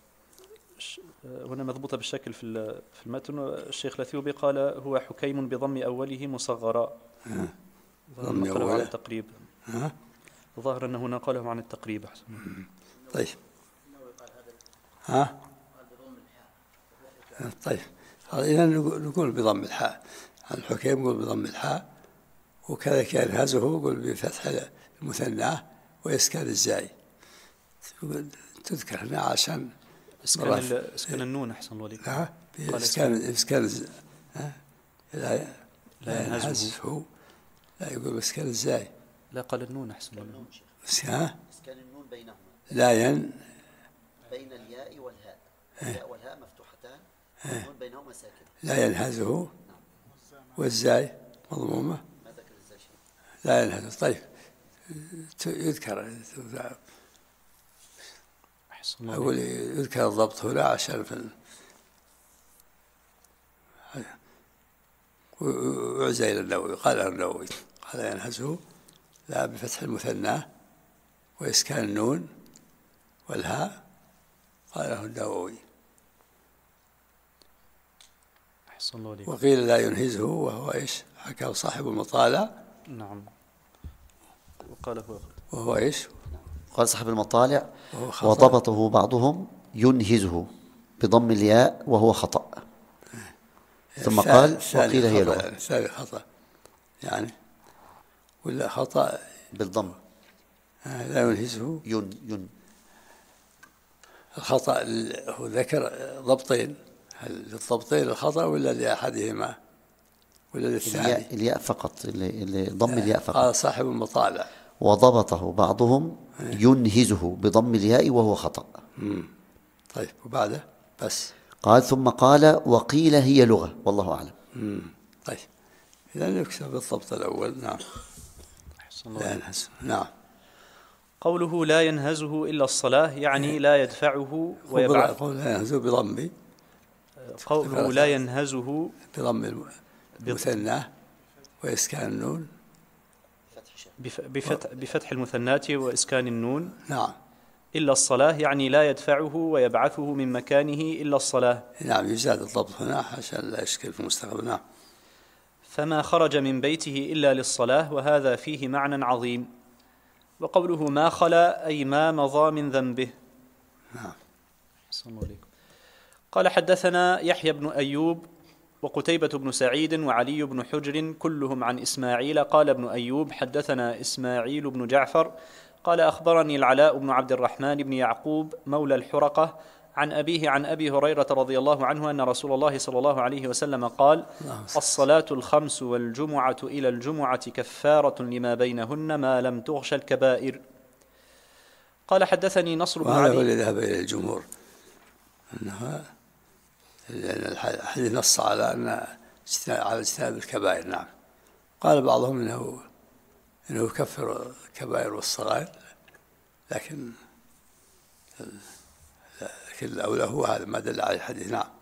هنا مضبوطة بالشكل في المتن. الشيخ الأثيوبي قال هو حكيم بضم أوله مصغرا نقله عن التقريب. ظاهر أنه نقله عن التقريب أحسن. طيب طيب إذا نقول بضم الحاء. الحكيم يقول بضم الحاء وكذلك ينهزه يقول بفتح المثنى ويسكن الزاي تذكر هنا عشان اسكن النون أحسن الله عليكم. اسكن لا ينهزه لا يقول اسكن الزاي لا قال النون أحسن الله عليكم. اسكن النون بينهما بين الياء والهاء. الياء والهاء مفتوحتان والنون بينهما ساكنة. لا ينهزه والزاي مضمومة لا ينهزه. طيب يذكر أقول يذكر الضبط هنا عشان وعزى إلى النووي قال النووي قال ينهزه لا بفتح المثنى وإسكان النون والهاء قاله النووي. وقيل لا ينهزه وهو إيش حكاه صاحب المطالع. نعم وقال وهو إيش قال صاحب المطالع وضبطه بعضهم ينهزه بضم الياء وهو خطأ ثم قال وقيل هي لغة. الثاني خطأ يعني ولا خطأ بالضم لا ينهزه الخطأ هو ذكر ضبطين هل للضبطين الخطأ ولا لأحدهما ولا للثاني؟ الياء فقط اللي ضم الياء فقط. قال صاحب المطالع وضبطه بعضهم ينهزه بضم الياء وهو خطأ. طيب وبعده بس قال ثم قال وقيل هي لغة والله أعلم. طيب إذا يكتب بالضبط الأول. نعم. لا ينهز. نعم. قوله لا ينهزه إلا الصلاة يعني لا يدفعه ويبعث. قول لا ينهزه بضم. قوله لا ينهزه بضم المثنى وإسكان النون. بفتح المثنات وإسكان النون. نعم. إلا الصلاة يعني لا يدفعه ويبعثه من مكانه إلا الصلاة. نعم، يزاد الضبط هنا عشان لا يشكل في المستقبل. نعم. فما خرج من بيته إلا للصلاة، وهذا فيه معنى عظيم. وقوله ما خلا أي ما مضى من ذنبه. نعم. قال حدثنا يحيى بن أيوب وقتيبة بن سعيد وعلي بن حجر كلهم عن إسماعيل. قال ابن أيوب حدثنا إسماعيل بن جعفر قال أخبرني العلاء بن عبد الرحمن بن يعقوب مولى الحرقة عن أبيه عن أبي هريرة رضي الله عنه أن رسول الله صلى الله عليه وسلم قال الصلاة الخمس والجمعة إلى الجمعة كفارة لما بينهن ما لم تغش الكبائر. قال حدثني نصر بن علي. وهذا هو الذي ذهب إلى الجمهور أنها الحديث نص على أن على اجتناب الكبائر. نعم. قال بعضهم إنه يكفر الكبائر والصغائر، لكن الأولى هو هذا ما دل عليه الحديث. نعم.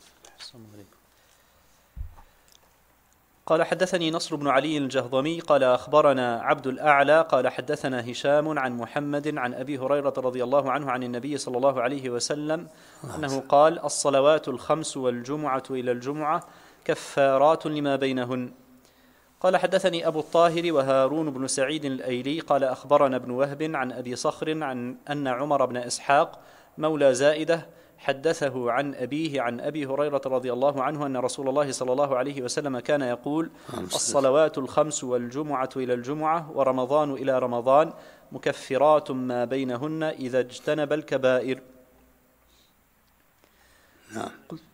قال حدثني نصر بن علي الجهضمي قال أخبرنا عبد الأعلى قال حدثنا هشام عن محمد عن أبي هريرة رضي الله عنه عن النبي صلى الله عليه وسلم أنه قال الصلوات الخمس والجمعة إلى الجمعة كفارات لما بينهن. قال حدثني أبو الطاهر وهارون بن سعيد الأيلي قال أخبرنا ابن وهب عن أبي صخر عن أن عمر بن إسحاق مولى زائدة حدثه عن أبيه عن أبي هريرة رضي الله عنه أن رسول الله صلى الله عليه وسلم كان يقول الصلوات الخمس والجمعة إلى الجمعة ورمضان إلى رمضان مكفرات ما بينهن إذا اجتنب الكبائر. نعم.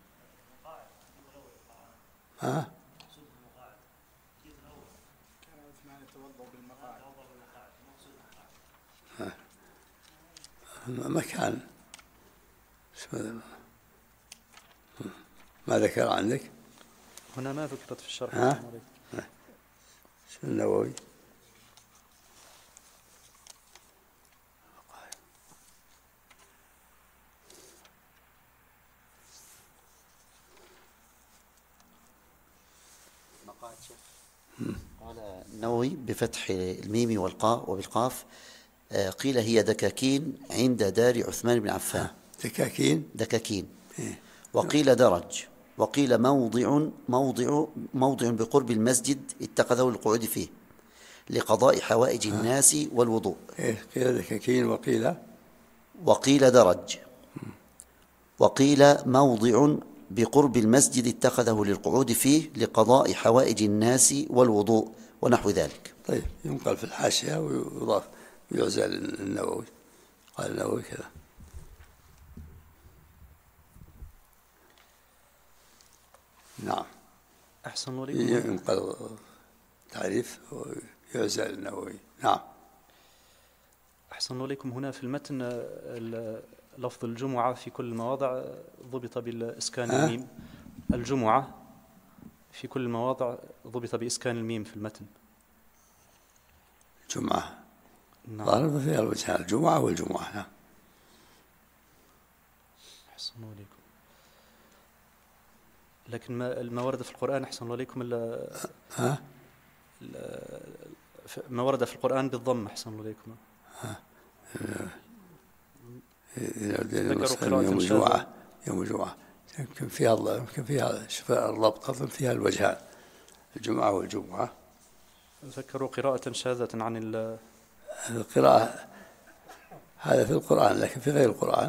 مكان ما ذكر عندك هنا؟ ما ذكرت في الشرح. شو النووي؟ قال النووي بفتح الميم والقاء وبالقاف قيل هي دكاكين عند دار عثمان بن عفان. دكاكين. وقيل درج، وقيل موضع بقرب المسجد اتخذه للقعود فيه لقضاء حوائج الناس والوضوء. قيل دكاكين وقيل درج، وقيل موضع بقرب المسجد اتخذه للقعود فيه لقضاء حوائج الناس والوضوء ونحو ذلك. طيب، ينقل في الحاشية ويضاف ويعزل النووي. قال النووي كذا. نعم. أحسن الله عليكم. ينقل تعريف ويعزل النووي. نعم. أحسن الله عليكم. هنا في المتن لفظ الجمعة في كل المواضع ضبط بالإسكان الميم. الجمعة في كل المواضع ضبط بإسكان الميم في المتن. جمعة. نعم. ضرب فيها الوجهان الجمعة والجمعة. نعم. أحسن الله عليكم. لكن ما ورد في القرآن أحسن الله عليكم ما ورد في القرآن بالضم أحسن الله عليكم. يوم الجمعة يمكن فيها شفاء الضبط أظن فيها الوجهان الجمعة والجمعة. ذكروا قراءة شاذة عن القراءة هذا في القرآن، لكن في غير القرآن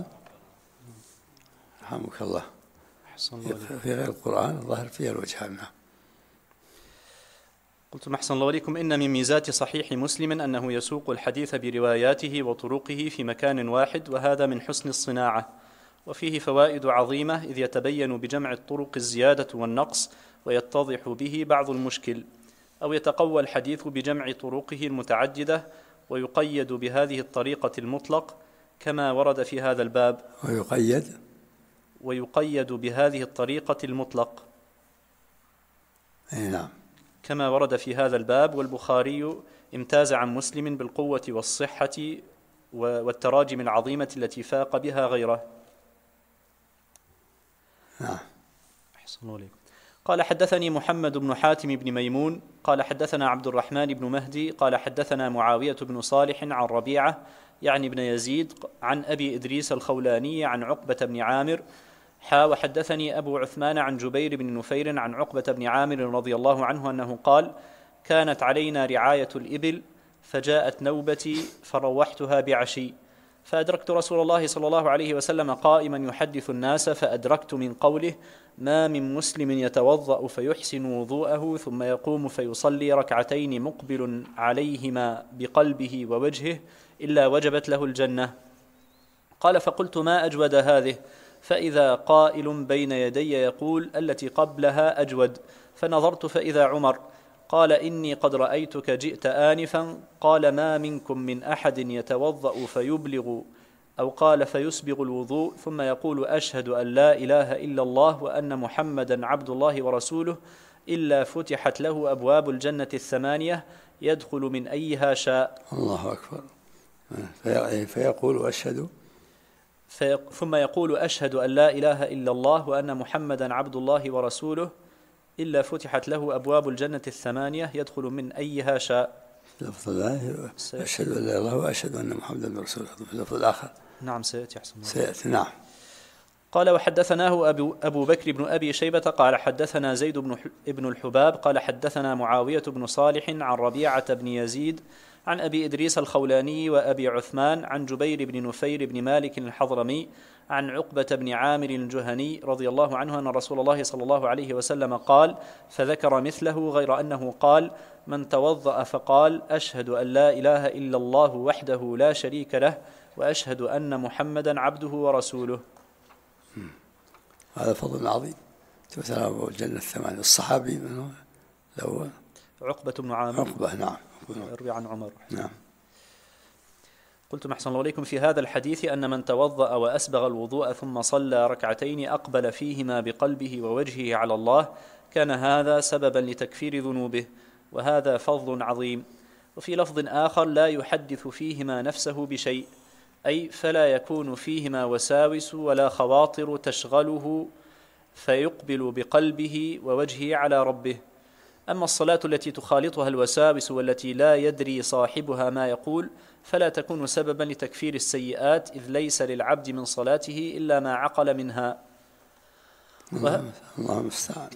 رحمك الله في غير القرآن الظاهر فيها الوجهان. قلت أحسن الله عليكم. إن من ميزات صحيح مسلم أنه يسوق الحديث برواياته وطرقه في مكان واحد، وهذا من حسن الصناعة، وفيه فوائد عظيمة إذ يتبين بجمع الطرق الزيادة والنقص ويتضح به بعض المشكل، أو يتقوى الحديث بجمع طرقه المتعددة ويقيد بهذه الطريقة المطلق كما ورد في هذا الباب. ويقيد بهذه الطريقة المطلق. نعم. كما ورد في هذا الباب. والبخاري امتاز عن مسلم بالقوة والصحة والتراجم العظيمة التي فاق بها غيره. أحسن الله. قال حدثني محمد بن حاتم بن ميمون قال حدثنا عبد الرحمن بن مهدي قال حدثنا معاوية بن صالح عن ربيعة يعني بن يزيد عن أبي إدريس الخولاني عن عقبة بن عامر وحدثني أبو عثمان عن جبير بن نفير عن عقبة بن عامر رضي الله عنه أنه قال: كانت علينا رعاية الإبل فجاءت نوبتي فروحتها بعشي، فأدركت رسول الله صلى الله عليه وسلم قائما يحدث الناس، فأدركت من قوله: ما من مسلم يتوضأ فيحسن وضوءه ثم يقوم فيصلي ركعتين مقبل عليهما بقلبه ووجهه إلا وجبت له الجنة. قال: فقلت: ما أجود هذه؟ فإذا قائل بين يدي يقول: التي قبلها أجود. فنظرت فإذا عمر. قال: إني قد رأيتك جئت آنفا. قال: ما منكم من أحد يتوضأ فيبلغ أو قال فيسبغ الوضوء ثم يقول: أشهد أن لا إله إلا الله وأن محمدا عبد الله ورسوله إلا فتحت له أبواب الجنة الثمانية يدخل من أيها شاء. الله أكبر. فيقول: أشهد، ثم يقول: أشهد أن لا إله إلا الله وأن محمدا عبد الله ورسوله إلا فتحت له أبواب الجنة الثمانية يدخل من أيها شاء. لفظ الله أشهد أن لا إله إلا الله وأشهد أن محمدا رسول الله. في اللفظ الآخر نعم سيأتي. سيأتي. نعم. قال: وحدثناه أبو بكر بن أبي شيبة قال حدثنا زيد بن الحباب قال حدثنا معاوية بن صالح عن ربيعة بن يزيد عن أبي إدريس الخولاني وأبي عثمان عن جبير بن نفير بن مالك الحضرمي عن عقبة بن عامر الجهني رضي الله عنه أن رسول الله صلى الله عليه وسلم قال، فذكر مثله غير أنه قال: من توضأ فقال: أشهد أن لا إله إلا الله وحده لا شريك له وأشهد أن محمدا عبده ورسوله. هذا فضل عظيم. تثنى الجنة الثمانية. الصحابي من هو؟ الأول عقبة بن عامر. عقبة. نعم. يروي عن عمر. نعم. قلت: أحسن الله إليكم. في هذا الحديث أن من توضأ وأسبغ الوضوء ثم صلى ركعتين أقبل فيهما بقلبه ووجهه على الله كان هذا سببا لتكفير ذنوبه، وهذا فضل عظيم. وفي لفظ آخر: لا يحدث فيهما نفسه بشيء، أي فلا يكون فيهما وساوس ولا خواطر تشغله فيقبل بقلبه ووجهه على ربه. أما الصلاة التي تخالطها الوساوس والتي لا يدري صاحبها ما يقول فلا تكون سببا لتكفير السيئات، إذ ليس للعبد من صلاته إلا ما عقل منها. الله المستعان.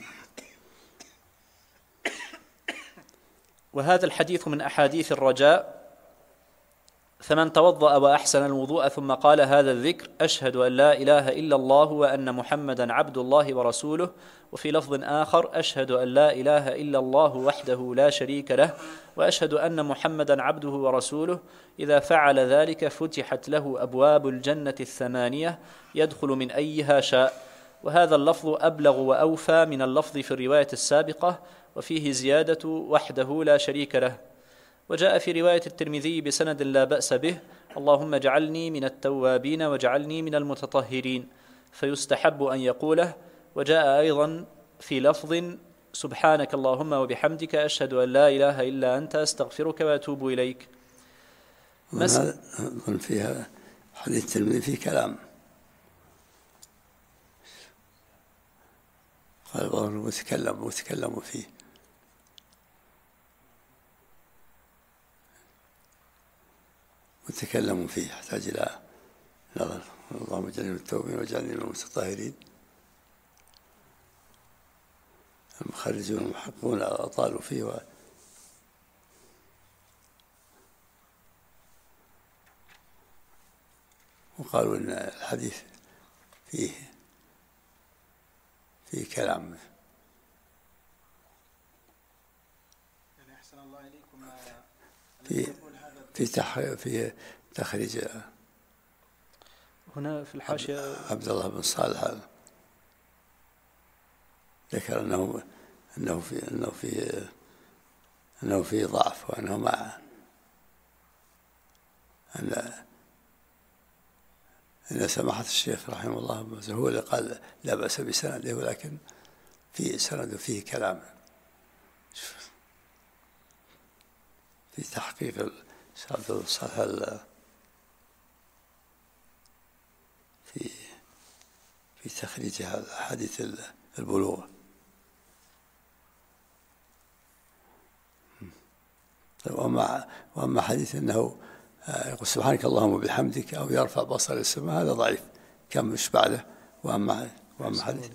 وهذا الحديث من أحاديث الرجاء. فمن توضأ وأحسن الوضوء ثم قال هذا الذكر: أشهد أن لا إله إلا الله وأن محمدا عبد الله ورسوله، وفي لفظ آخر: أشهد أن لا إله إلا الله وحده لا شريك له وأشهد أن محمدا عبده ورسوله، إذا فعل ذلك فتحت له أبواب الجنة الثمانية يدخل من أيها شاء. وهذا اللفظ أبلغ وأوفى من اللفظ في الرواية السابقة، وفيه زيادة وحده لا شريك له. وجاء في رواية الترمذي بسند لا بأس به: اللهم اجعلني من التوابين واجعلني من المتطهرين، فيستحب أن يقوله. وجاء أيضا في لفظ: سبحانك اللهم وبحمدك أشهد أن لا إله إلا أنت أستغفرك وأتوب إليك. أظن فيها حديث الترمذي فيه كلام. قال بعض وتكلموا فيه. وتكلموا فيه يحتاج إلى نظر. اللهم اجعلني من التوابين واجعلني من المتطهرين. المخرجون والمحققون أطالوا فيه وقالوا إن الحديث فيه كلام. يعني أحسن الله إليكم في تخريج هنا في الحاشية عبد الله بن صالح ذكر أنه في ضعف، وأنه مع أن سماحة الشيخ رحمه الله هو اللي قال لا بأس بسنده، ولكن في سنده فيه كلام. في تحقيق عبد الصالح في تخريج حديث البلوغ. وأما حديث أنه يقول سبحانك اللهم وبحمدك أو يرفع بصر السماء هذا ضعيف، كم مش بعده. وأما حديث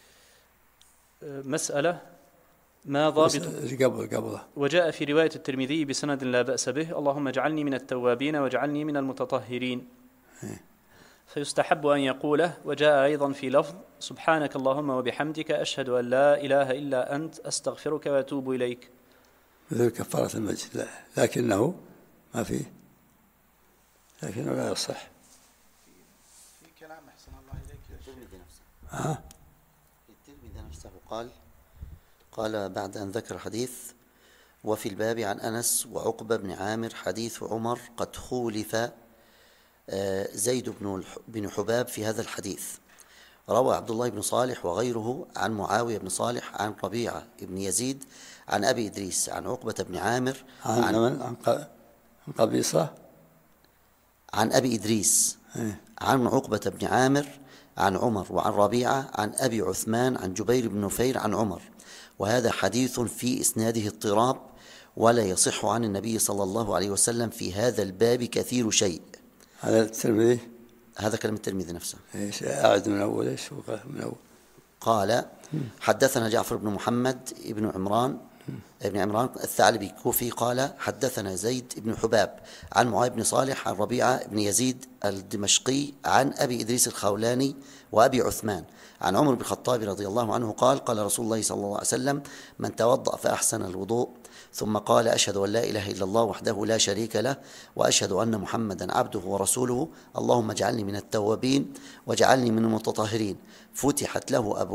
مسألة ما ضابط قبله وجاء في رواية الترمذي بسند لا بأس به اللهم اجعلني من التوابين واجعلني من المتطهرين، فيستحب أن يقوله. وجاء أيضا في لفظ سبحانك اللهم وبحمدك أشهد أن لا إله إلا أنت أستغفرك وأتوب إليك، مثل كفارة المجد، لكنه ما فيه، لكنه لا يصح. في كلام أحسن الله إليك الترمذي نفسه الترمذي نفسه قال بعد أن ذكر حديث وفي الباب عن أنس وعقبة بن عامر حديث عمر قد خولف زيد بن حباب في هذا الحديث. روى عبد الله بن صالح وغيره عن معاوية بن صالح عن ربيعة بن يزيد عن أبي إدريس عن عقبة بن عامر عن قبيصة عن أبي إدريس عن عقبة بن عامر عن عمر وعن ربيعة عن أبي عثمان عن جبير بن نفير عن عمر، وهذا حديث في إسناده اضطراب ولا يصح عن النبي صلى الله عليه وسلم في هذا الباب كثير شيء. هذا الترمذي، هذا كلام الترمذي نفسه. ايش أعد من أول؟ ايش من أول؟ قال حدثنا جعفر بن محمد ابن عمران الثعلبي الكوفي قال حدثنا زيد بن حباب عن معاوية بن صالح عن ربيعة بن يزيد الدمشقي عن أبي إدريس الخولاني وأبي عثمان عن عمر بن الخطاب رضي الله عنه قال قال رسول الله صلى الله عليه وسلم من توضأ فأحسن الوضوء ثم قال أشهد أن لا إله إلا الله وحده لا شريك له وأشهد أن محمدا عبده ورسوله اللهم اجعلني من التوابين واجعلني من المتطهرين فتحت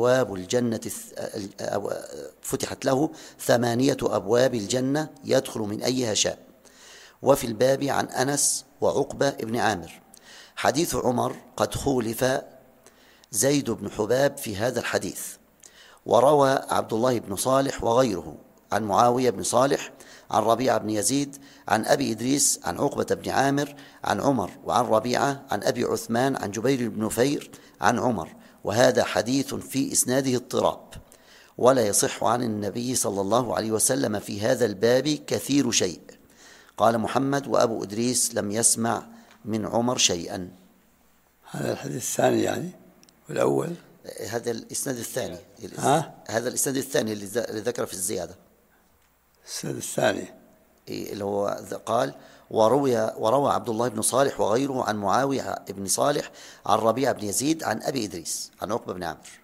له 8 أبواب الجنة يدخل من أيها شاء. وفي الباب عن أنس وعقبة بن عامر حديث عمر قد خولف زيد بن حباب في هذا الحديث. وروى عبد الله بن صالح وغيره عن معاوية بن صالح عن ربيعة بن يزيد عن أبي إدريس عن عقبة بن عامر عن عمر وعن ربيعة عن أبي عثمان عن جبير بن نفير عن عمر، وهذا حديث في إسناده اضطراب ولا يصح عن النبي صلى الله عليه وسلم في هذا الباب كثير شيء. قال محمد وأبو إدريس لم يسمع من عمر شيئا. هذا الحديث الثاني يعني والأول هذا الإسناد الثاني هذا الإسناد الثاني اللي ذكر في الزيادة. السند الثاني اللي هو قال وروى عبد الله بن صالح وغيره عن معاوية بن صالح عن ربيعة بن يزيد عن أبي إدريس عن عقبة بن عامر.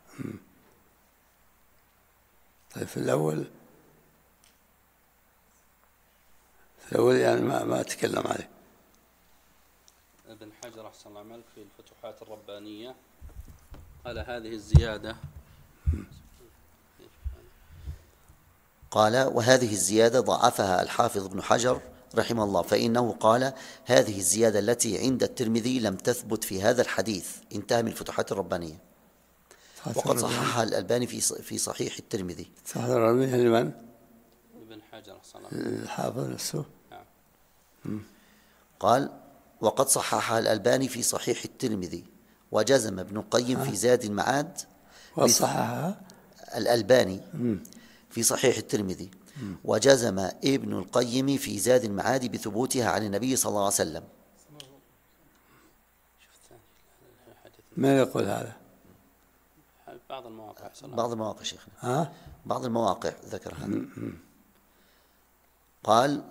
طيب في الأول يعني ما أتكلم عليه. ابن حجر أحسن العمل في الفتوحات الربانية قال هذه الزيادة قال وهذه الزيادة ضعفها الحافظ ابن حجر رحمه الله، فإنه قال هذه الزيادة التي عند الترمذي لم تثبت في هذا الحديث. انتهى من الفتوحات الربانية. وقد صححها الألباني في صحيح الترمذي. صحيح الربانية لمن؟ ابن حجر الحافظ نفسه. قال وقد صححها الألباني في صحيح الترمذي وجزم ابن القيم في زاد المعاد وصححها الألباني في صحيح الترمذي وجزم ابن القيم في زاد المعاد بثبوتها عن النبي صلى الله عليه وسلم. من يقول هذا؟ بعض المواقع شيخنا بعض المواقع ذكر هذا. قال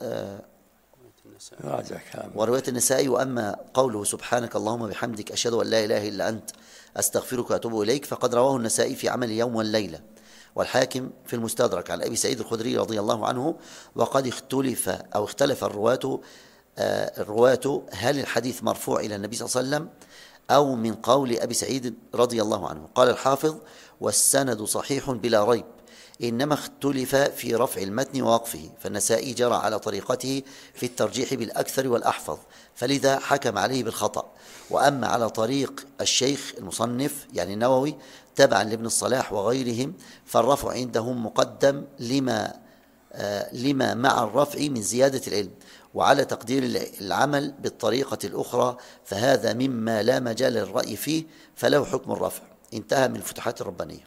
ورواية النسائي وأما قوله سبحانك اللهم بحمدك أشهد أن لا إله إلا أنت أستغفرك وأتوب إليك فقد رواه النسائي في عمل اليوم والليلة والحاكم في المستدرك عن أبي سعيد الخدري رضي الله عنه. وقد اختلف الرواة هل الحديث مرفوع إلى النبي صلى الله عليه وسلم أو من قول أبي سعيد رضي الله عنه. قال الحافظ والسند صحيح بلا ريب، إنما اختلف في رفع المتن ووقفه، فالنسائي جرى على طريقته في الترجيح بالأكثر والأحفظ فلذا حكم عليه بالخطأ. وأما على طريق الشيخ المصنف يعني النووي تبعا لابن الصلاح وغيرهم فالرفع عندهم مقدم لما لما مع الرفع من زيادة العلم، وعلى تقدير العمل بالطريقة الأخرى فهذا مما لا مجال للرأي فيه فله حكم الرفع. انتهى من الفتوحات الربانية.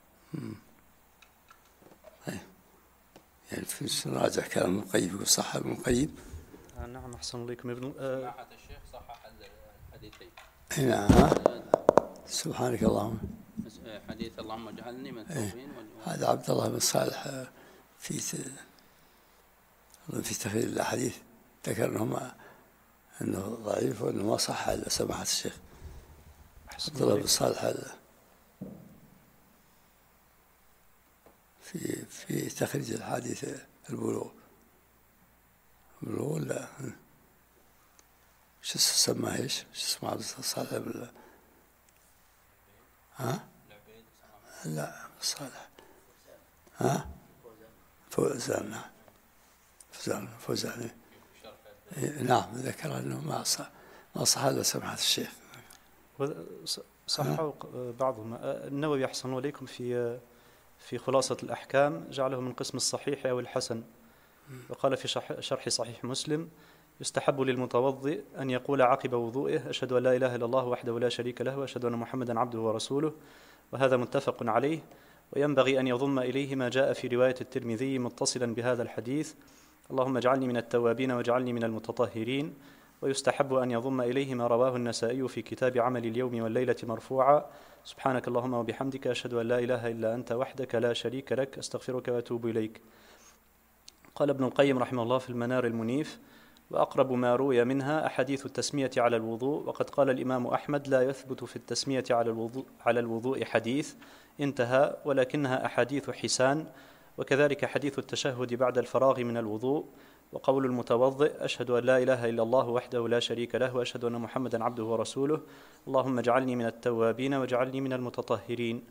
يعني في راجع كلام ابن القيم وصح ابن القيم. نعم أحسن إليكم ابن سماحة الشيخ صحح الحديثين. نعم. سبحانك اللهم. حديث اللهم اجعلني من التوبين. هذا عبد الله بن صالح في تخريج الأحاديث ذكر أنه ضعيف وأنه ما صح إلا سماحة الشيخ عبد الله بن صالح هذا في تخريج الحديث البلوغ ولا شو سماه ايش؟ شو اسمه عبد الصالح بالله؟ ها؟ لا صالح. ها؟ فوزان. نعم فوزان. نعم ذكر انه ما صح الا سماحة الشيخ. صححوا بعضهم. النووي أحسن إليكم في خلاصة الأحكام جعله من قسم الصحيح أو الحسن، وقال في شرح صحيح مسلم: يستحب للمتوضئ أن يقول عقب وضوئه: أشهد أن لا إله إلا الله وحده لا شريك له وأشهد أن محمدا عبده ورسوله، وهذا متفق عليه. وينبغي أن يضم إليه ما جاء في رواية الترمذي متصلا بهذا الحديث: اللهم اجعلني من التوابين واجعلني من المتطهرين. ويستحب أن يضم إليه ما رواه النسائي في كتاب عمل اليوم والليلة مرفوعا: سبحانك اللهم وبحمدك أشهد أن لا إله إلا أنت وحدك لا شريك لك أستغفرك وأتوب إليك. قال ابن القيم رحمه الله في المنار المنيف: وأقرب ما روي منها أحاديث التسمية على الوضوء، وقد قال الإمام أحمد: لا يثبت في التسمية على الوضوء حديث، انتهى، ولكنها أحاديث حسان. وكذلك حديث التشهد بعد الفراغ من الوضوء، وقول المتوضئ: أشهد أن لا إله إلا الله وحده لا شريك له وأشهد أن محمدا عبده ورسوله، اللهم اجعلني من التوابين واجعلني من المتطهرين.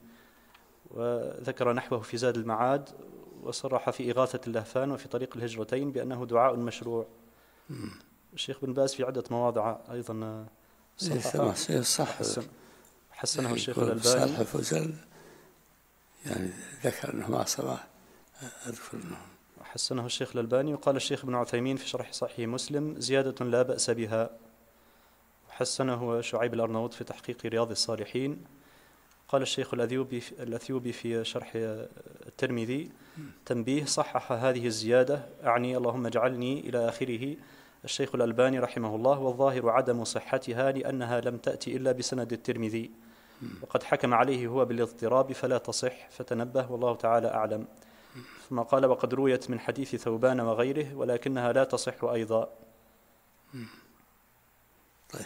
وذكر نحوه في زاد المعاد، وصرح في إغاثة اللهفان وفي طريق الهجرتين بأنه دعاء مشروع. الشيخ بن باز في عدة مواضع أيضا صح حسنه الشيخ الألباني. صالح فوزان يعني ذكر أنه ما صباح أذكر أنه حسنه الشيخ الألباني. وقال الشيخ ابن عثيمين في شرح صحيح مسلم: زيادة لا بأس بها. حسنه شعيب الأرناؤوط في تحقيق رياض الصالحين. قال الشيخ الأثيوبي في شرح الترمذي: تنبيه: صحح هذه الزيادة، أعني اللهم اجعلني إلى آخره، الشيخ الألباني رحمه الله، والظاهر عدم صحتها لأنها لم تأتي إلا بسند الترمذي، وقد حكم عليه هو بالاضطراب فلا تصح، فتنبه والله تعالى أعلم. ثم قال: وقد رويت من حديث ثوبان وغيره ولكنها لا تصح أيضا. طيب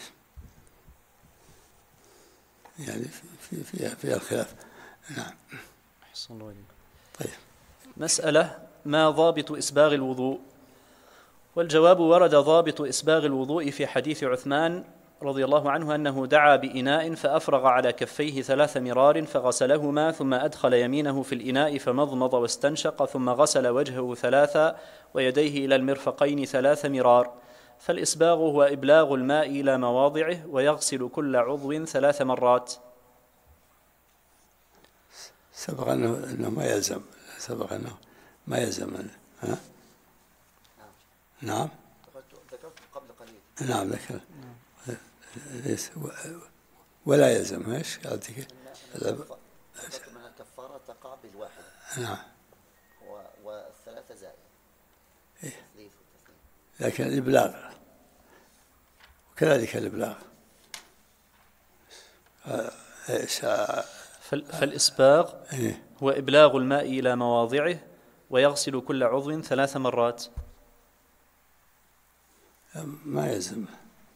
يعني في الخلاف. نعم. أحسن الله إليكم. طيب. مسألة: ما ضابط إسباغ الوضوء؟ والجواب: ورد ضابط إسباغ الوضوء في حديث عثمان رضي الله عنه أنه دعا بإناء فأفرغ على كفيه 3 مرار فغسلهما، ثم أدخل يمينه في الإناء فمضمض واستنشق، ثم غسل وجهه 3 ويديه إلى المرفقين 3 مرار. فالإسباغ هو إبلاغ الماء إلى مواضعه، ويغسل كل عضو 3 مرات. سبق أنه ما يلزم. ما يلزم. ها؟ نعم. ذكرت قبل قليل. نعم ذكر. ولا يلزم. ايش قصدك؟ من الكفارة تقع بالواحد. نعم. والثلاثة زائد. إيه؟ لكن الإبلاغ وكذلك الإبلاغ. فالإسباغ هو إبلاغ الماء إلى مواضعه، ويغسل كل عضو 3 مرات. ما يلزم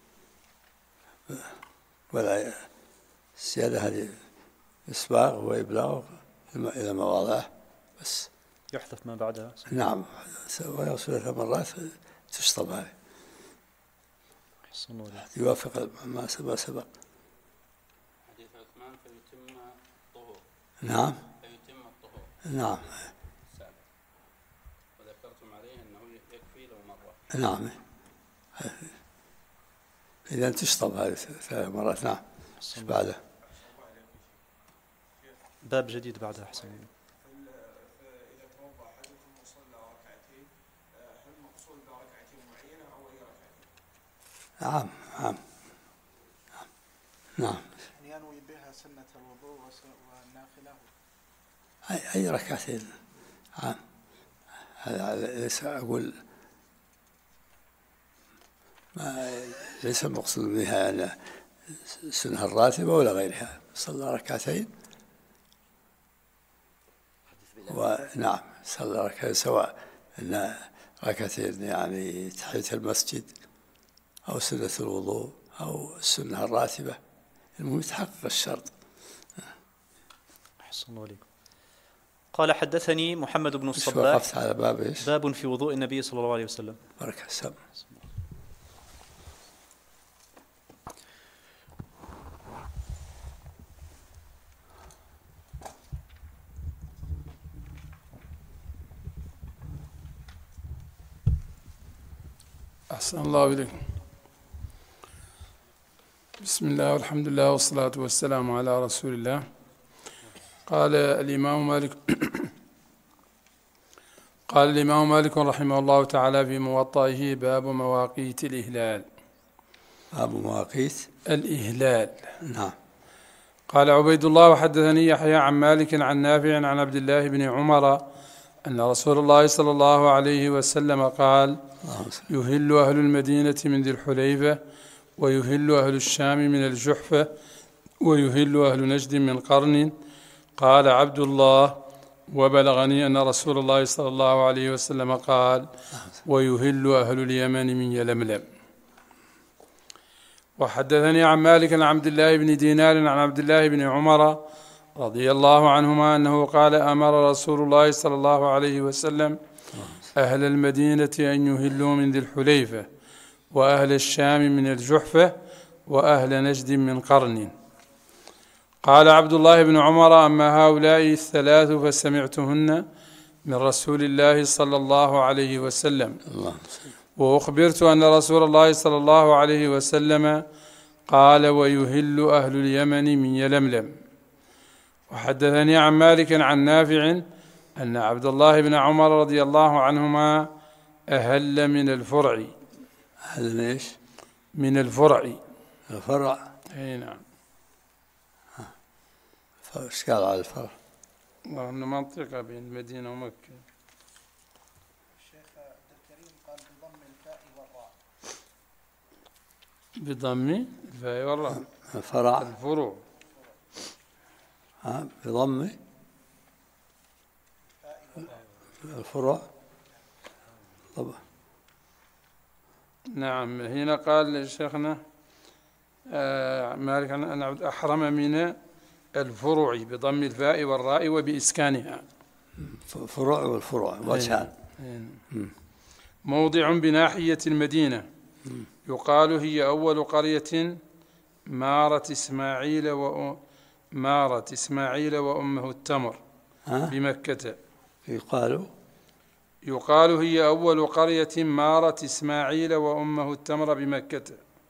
ولا السيادة هذه إسباغ وإبلاغ إلى مواضعه بس. يحذف ما بعدها. نعم. ويغسل 3 مرات تشطب هذه. يوافق ما سبق. حديث عثمان فيتم الطهور. نعم. فيتم الطهور. نعم. وذكرتم عليه أنه يكفي لو مرة. نعم. إذا تشطب هذه 3 مرات. نعم. بعده باب جديد بعدها. حسين. إذا توضأ أحدكم وصلى نعم نعم نعم. ينوي بها سنة الوضوء والنافلة. أي ركعتين. نعم. هذا ليس أقول ما ليس المقصود بها يعني السنة الراتبة ولا غيرها، صلى ركعتين ونعم صلى ركعتين، سواء أن ركعتين يعني تحية المسجد أو سنة الوضوء أو السنة الراتبة، المهم يتحقق الشرط. أحسن الله عليكم. قال حدثني محمد بن الصباح. وقفت على باب إيش؟ باب في وضوء النبي صلى الله عليه وسلم. بركة السلام. أحسن الله إليكم. بسم الله والحمد لله والصلاة والسلام على رسول الله. قال الإمام مالك رحمه الله تعالى في موطئه باب مواقيت الإهلال. باب مواقيت الإهلال. نعم. قال عبيد الله وحدثني يحيى عن مالك عن نافع عن عبد الله بن عمر أن رسول الله صلى الله عليه وسلم قال: يهل أهل المدينة من ذي الحليفة، ويهل أهل الشام من الجحفة، ويهل أهل نجد من قرن. قال عبد الله: وبلغني أن رسول الله صلى الله عليه وسلم قال: ويهل أهل اليمن من يلملم. وحدثني عن مالك عن عبد الله بن دينار عن عبد الله بن عمر رضي الله عنهما أنه قال: أمر رسول الله صلى الله عليه وسلم أهل المدينة أن يهلوا من ذي الحليفة، وأهل الشام من الجحفة، وأهل نجد من قرن. قال عبد الله بن عمر: أما هؤلاء الثلاث فسمعتهن من رسول الله صلى الله عليه وسلم، وأخبرت أن رسول الله صلى الله عليه وسلم قال: ويهل أهل اليمن من يلملم. وحدثني عن مالك عن نافع أن عبد الله بن عمر رضي الله عنهما أهل من الفرع. أهل إيش؟ من الفرع. الفرع. أي نعم. إيش قال على الفرع؟ والله إنه منطقة بين المدينة ومكة. الشيخ عبد الكريم قال بضم الفاء والراء. بضم الفاء والراء. الفرع. الفروع. بضم الفروع. طبعا. نعم. هنا قال شيخنا مالك أن أحرم من الفروع بضم الفاء والراء وبإسكانها. فروع والفروع وجهان. موضع بناحية المدينة يقال هي أول قرية مارت إسماعيل وأمه التمر بمكة. يقال هي أول قرية مارت إسماعيل وأمه التمر بمكة.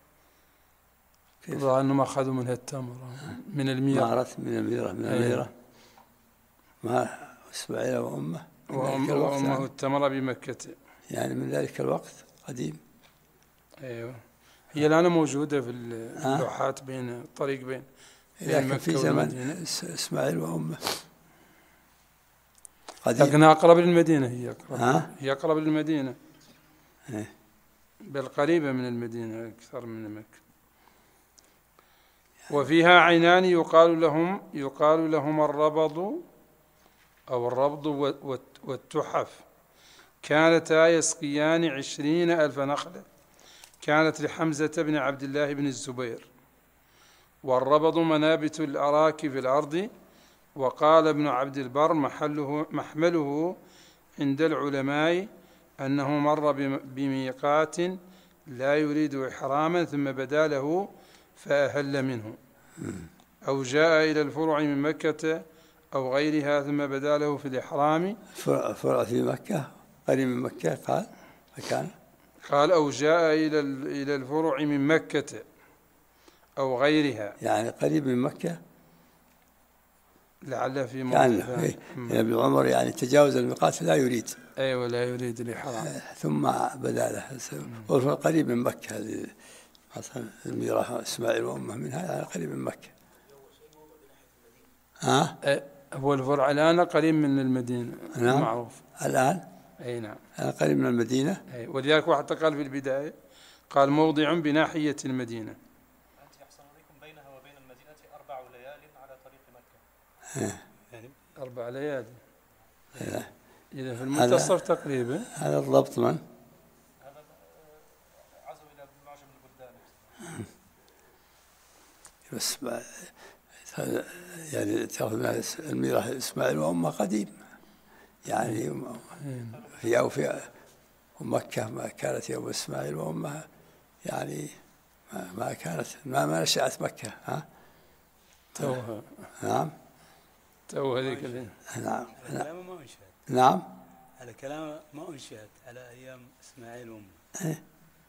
ظاهر أنهم أخذوا منها التمر من الميرة. مارت من الميرة ما إسماعيل وأمه التمر بمكة، يعني من ذلك الوقت قديم. أيوة. هي الآن موجودة في اللوحات بين الطريق بين لكن في زمن إسماعيل وأمه قديم. لكن أقرب للمدينة. هي أقرب للمدينة، بل قريبة من المدينة أكثر من مكة. وفيها عينان يقال لهم الربض أو الربض والتحف، كانتا يسقيان 20,000 نخلة، كانت لحمزة بن عبد الله بن الزبير. والربض منابت الأراك في الأرض. وقال ابن عبد البر محمله عند العلماء أنه مر بميقات لا يريد إحراما ثم بدا له فأهل منه، أو جاء إلى الفرع من مكة أو غيرها ثم بدا له في الإحرام. فرع في مكة قريب من مكة قال أو جاء إلى الفرع من مكة أو غيرها، يعني قريب من مكة لعل في كان ابن عمر يعني تجاوز الميقات لا يريد. أيوة لا يريد الإحرام. ثم بدا له وهو قريب من مكة، مثلا الميراث إسماعيل وأمه منها يعني قريب من مكة. هو الفرع الآن قريب من المدينة. نعم. معروف الآن. أي نعم. قريب من المدينة. ولذلك واحد قال في البداية، قال موضع بناحية المدينة. أنت يحصل بكم بينها وبين المدينة 4 ليال على طريق مكة. يعني 4 ليالي. إذا في المنتصف تقريبا. هذا الضبط من؟ هذا عزو إلى معجم البلدان. بس يعني تأخذ الميراث إسماعيل وأمه قديم يعني في ومكة ما كانت يوم إسماعيل وأمه يعني ما كانت ما نشأت مكة. توها. نعم. تو هذيك. نعم. كلامه ما أنشأت. نعم. على كلامه ما أنشأت على أيام إسماعيل وأمه.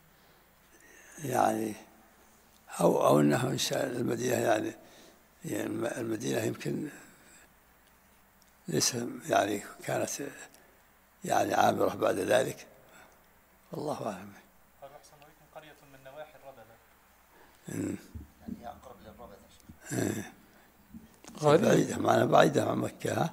يعني أو أنه إنشاء المدينة يعني المدينة يمكن ليس يعني كانت يعني عامرة بعد ذلك، والله أعلم. قال أحسن بكم قرية من نواحي الربذة. يعني أقرب للربذة. بعيدة معنا بعيدة عن مكة.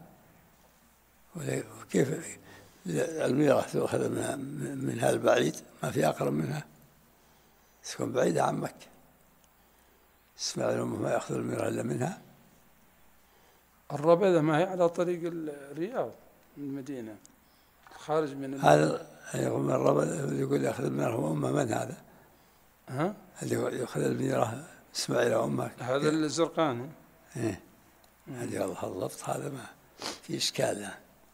وكيف الميراث تؤخذ من هذا البعيد؟ ما في أقرب منها، تكون بعيدة عن مكة. إسماعيل وأمه ما يأخذ الميراث إلا منها. الربذة ما هي على طريق الرياض من المدينة، خارج من هذا يقول من الربذة اللي يقول يأخذ الميراث وأمه، من هذا؟ اللي يأخذ الميراث إسماعيل وأمه هذا الزرقاني. هذه والله الضبط هذا ما في إشكال،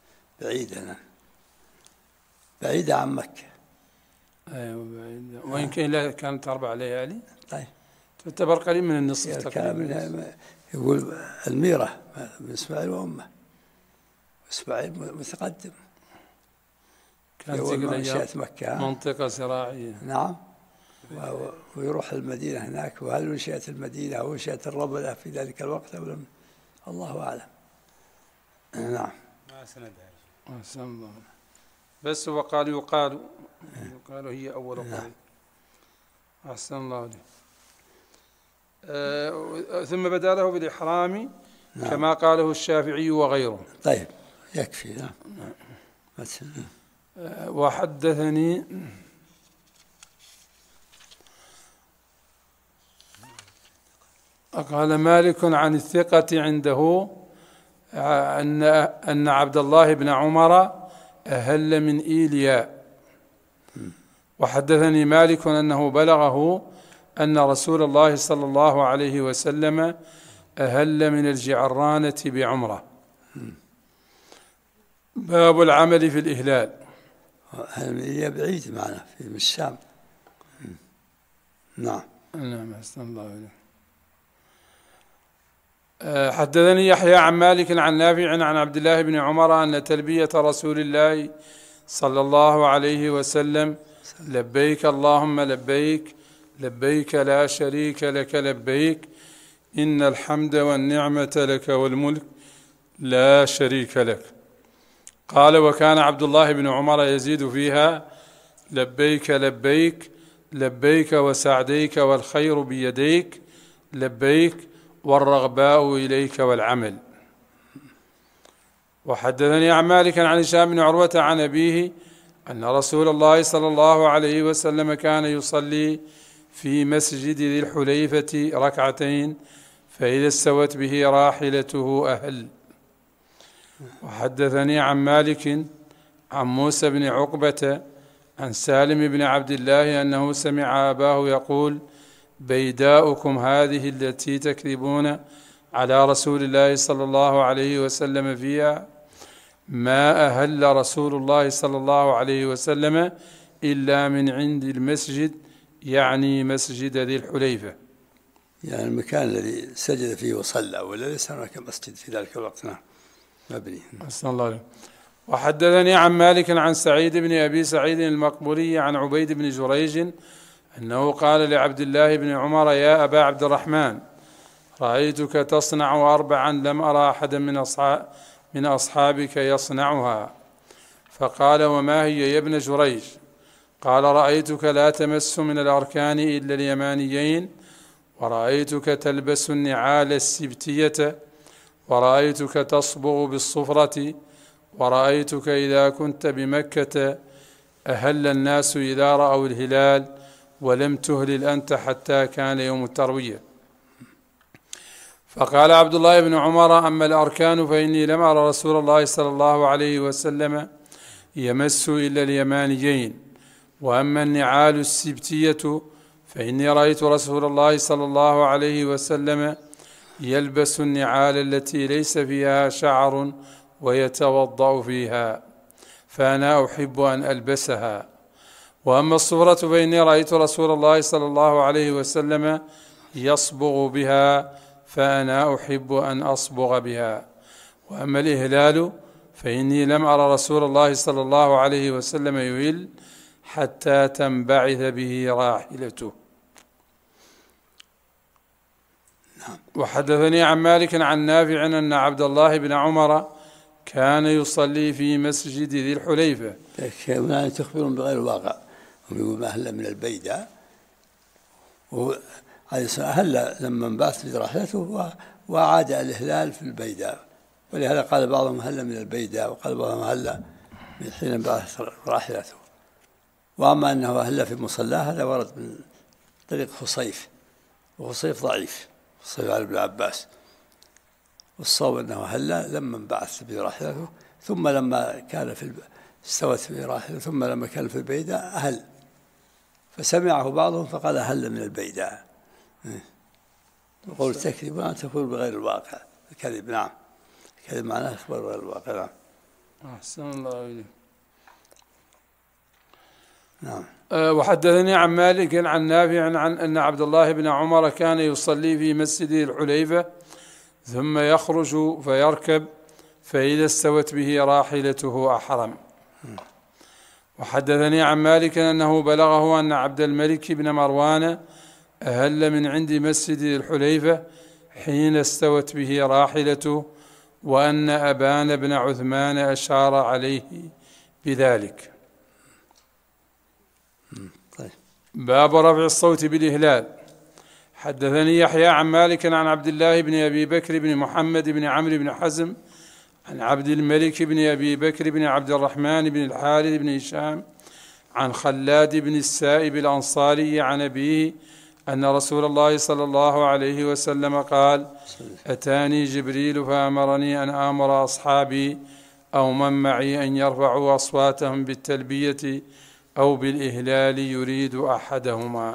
بعيدة عن مكة. أيوة بعيدة، وإن كانت 4 ليالي. طيب تعتبر قريب من النصف تقريبا. يقول الميراث من إسماعيل وأمه، إسماعيل متقدم، كانت منشأة مكة منطقة زراعية. نعم. ويروح المدينة هناك. وهل نشأت المدينة أو نشأت الربذة في ذلك الوقت أو لم؟ الله أعلم. نعم. ما سندها. أحسن الله. بس هو يقال هي أول قرية. أحسن الله عليك. ثم بدا له بالإحرام. نعم. كما قاله الشافعي وغيره. طيب يكفي. نعم. وحدثني قال مالك عن الثقة عنده أن عبد الله بن عمر أهل من إيلياء. وحدثني مالك أنه بلغه أن رسول الله صلى الله عليه وسلم أهل من الجعرانة بعمرة. باب العمل في الإهلال. هي بعيد معنا في الشام. نعم. نعم أحسن الله عليك. حدثني يحيى عن مالك عن نافع عن عبد الله بن عمر أن تلبية رسول الله صلى الله عليه وسلم لبيك اللهم لبيك لبيك لا شريك لك لبيك إن الحمد والنعمة لك والملك لا شريك لك. قال وكان عبد الله بن عمر يزيد فيها لبيك لبيك لبيك وسعديك والخير بيديك لبيك والرغباء إليك والعمل. وحدثني عن مالك عن هشام بن عروة عن أبيه أن رسول الله صلى الله عليه وسلم كان يصلي في مسجد ذي الحليفة ركعتين فإذا استوت به راحلته أهل. وحدثني عن مالك عن موسى بن عقبة عن سالم بن عبد الله أنه سمع أباه يقول بيداؤكم هذه التي تكذبون على رسول الله صلى الله عليه وسلم فيها ما أهل رسول الله صلى الله عليه وسلم إلا من عند المسجد، يعني مسجد ذي الحليفة، يعني المكان الذي سجد فيه وصلى، ولا ليس هناك مسجد في ذلك الوقت. نعم مبني. أحسن الله عليه. وحدثني عن مالك عن سعيد بن أبي سعيد المقبوري عن عبيد بن جريج أنه قال لعبد الله بن عمر يا أبا عبد الرحمن رأيتك تصنع 4 لم أرى أحدا من أصحابك يصنعها. فقال: وما هي يا ابن جريج؟ قال: رأيتك لا تمس من الأركان إلا اليمانيين، ورأيتك تلبس النعال السبتية، ورأيتك تصبغ بالصفرة، ورأيتك إذا كنت بمكة أهل الناس إذا رأوا الهلال، ولم تهلل أنت حتى كان يوم التروية. فقال عبد الله بن عمر: أما الأركان فإني لم أرى رسول الله صلى الله عليه وسلم يمس إلا اليمانيين، وأما النعال السبتية فإني رأيت رسول الله صلى الله عليه وسلم يلبس النعال التي ليس فيها شعر ويتوضأ فيها، فأنا أحب أن ألبسها. وأما الصفرة فإني رأيت رسول الله صلى الله عليه وسلم يصبغ بها، فأنا أحب أن أصبغ بها. وأما الإهلال فإني لم أرى رسول الله صلى الله عليه وسلم يهل حتى تنبعث به راحلته. وحدثني عن مالك عن نافع أن عبد الله بن عمر كان يصلي في مسجد ذي الحليفة. تخبرون بغير الواقع. هم يقولون أهل من البيداء، أهل لما انبعث براحلته وعاد الإهلال في البيداء، ولهذا قال بعضهم هل من البيداء، وقال بعضهم هل من حين انبعث راحلته. وأما أنه هل في مصلاه هذا ورد من طريق خصيف، وخصيف ضعيف، خصيف على ابن عباس. والصواب أنه هل لما انبعث براحلته، ثم لما كان استوت في راحلته، ثم لما كان في البيداء أهل، فسمعه بعضهم فقال هل من البيداء. وقول تكذب وأن تقول بغير الواقع. الكذب نعم، الكذب معناه إخبار بغير الواقع. نعم. أحسن الله إليك. نعم. وحدثني عن مالك عن نافع عن أن عبد الله بن عمر كان يصلي في مسجد الحليفة ثم يخرج فيركب، فإذا استوت به راحلته أحرم. وحدثني عن مالك أنه بلغه أن عبد الملك بن مروان أهل من عند مسجد الحليفة حين استوت به راحلته، وأن أبان بن عثمان أشار عليه بذلك. باب رفع الصوت بالإهلال. حدثني يحيى عن مالك عن عبد الله بن أبي بكر بن محمد بن عمرو بن حزم عن عبد الملك بن أبي بكر بن عبد الرحمن بن الحارث بن هشام عن خلاد بن السائب الأنصاري عن أبيه أن رسول الله صلى الله عليه وسلم قال: أتاني جبريل فأمرني أن آمر أصحابي أو من معي أن يرفعوا أصواتهم بالتلبية أو بالإهلال يريد أحدهما.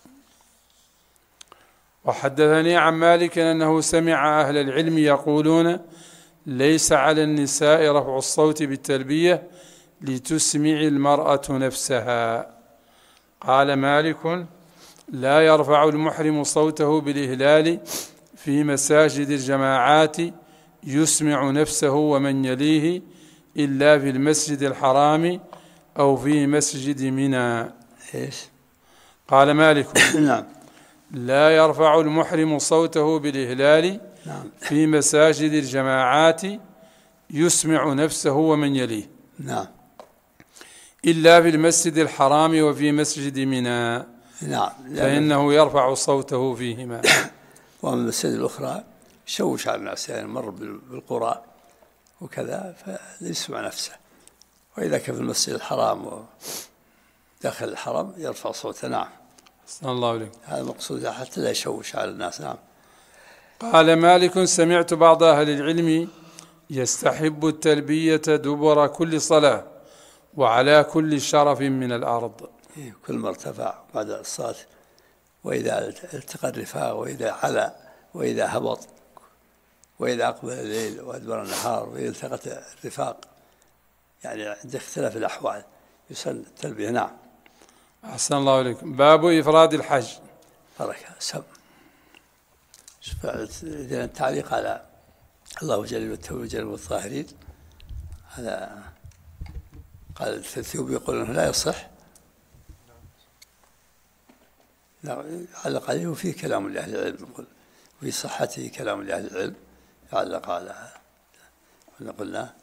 وحدثني عن مالك أنه سمع أهل العلم يقولون: ليس على النساء رفع الصوت بالتلبية لتسمع المرأة نفسها. قال مالك: لا يرفع المحرم صوته بالإهلال في مساجد الجماعات يسمع نفسه ومن يليه إلا في المسجد الحرام أو في مسجد منى. قال مالك: نعم. لا يرفع المحرم صوته بالإهلال في مساجد الجماعات يسمع نفسه ومن يليه نعم إلا في المسجد الحرام وفي مسجد منى. نعم. فإنه يرفع صوته فيهما. ومن المساجد الأخرى شوش على الناس، يعني مر بالقرى وكذا فليسمع نفسه. وإذا كان في المسجد الحرام وداخل الحرم يرفع صوته. نعم. صلى الله عليه. هذا مقصود حتى لا يشوش على الناس. نعم. قال مالك: سمعت بعض أهل العلم يستحب التلبية دبر كل صلاة وعلى كل شرف من الأرض. كل ما ارتفع بعد الصلاة، وإذا التقى الرفاق، وإذا علا، وإذا هبط، وإذا أقبل الليل وأدبر النهار، وإذا التقت الرفاق، يعني عند اختلاف الأحوال يسن التلبية. نعم. أحسن الله عليكم. باب إفراد الحج. بركة سب. إذن التعليق على الله جل وعلا والطاهرين، هذا قال الثيوبي يقول أنه لا يصح. لا علق عليه، وفيه كلام لأهل العلم يقول وفي صحته كلام لأهل العلم يعلق على قلنا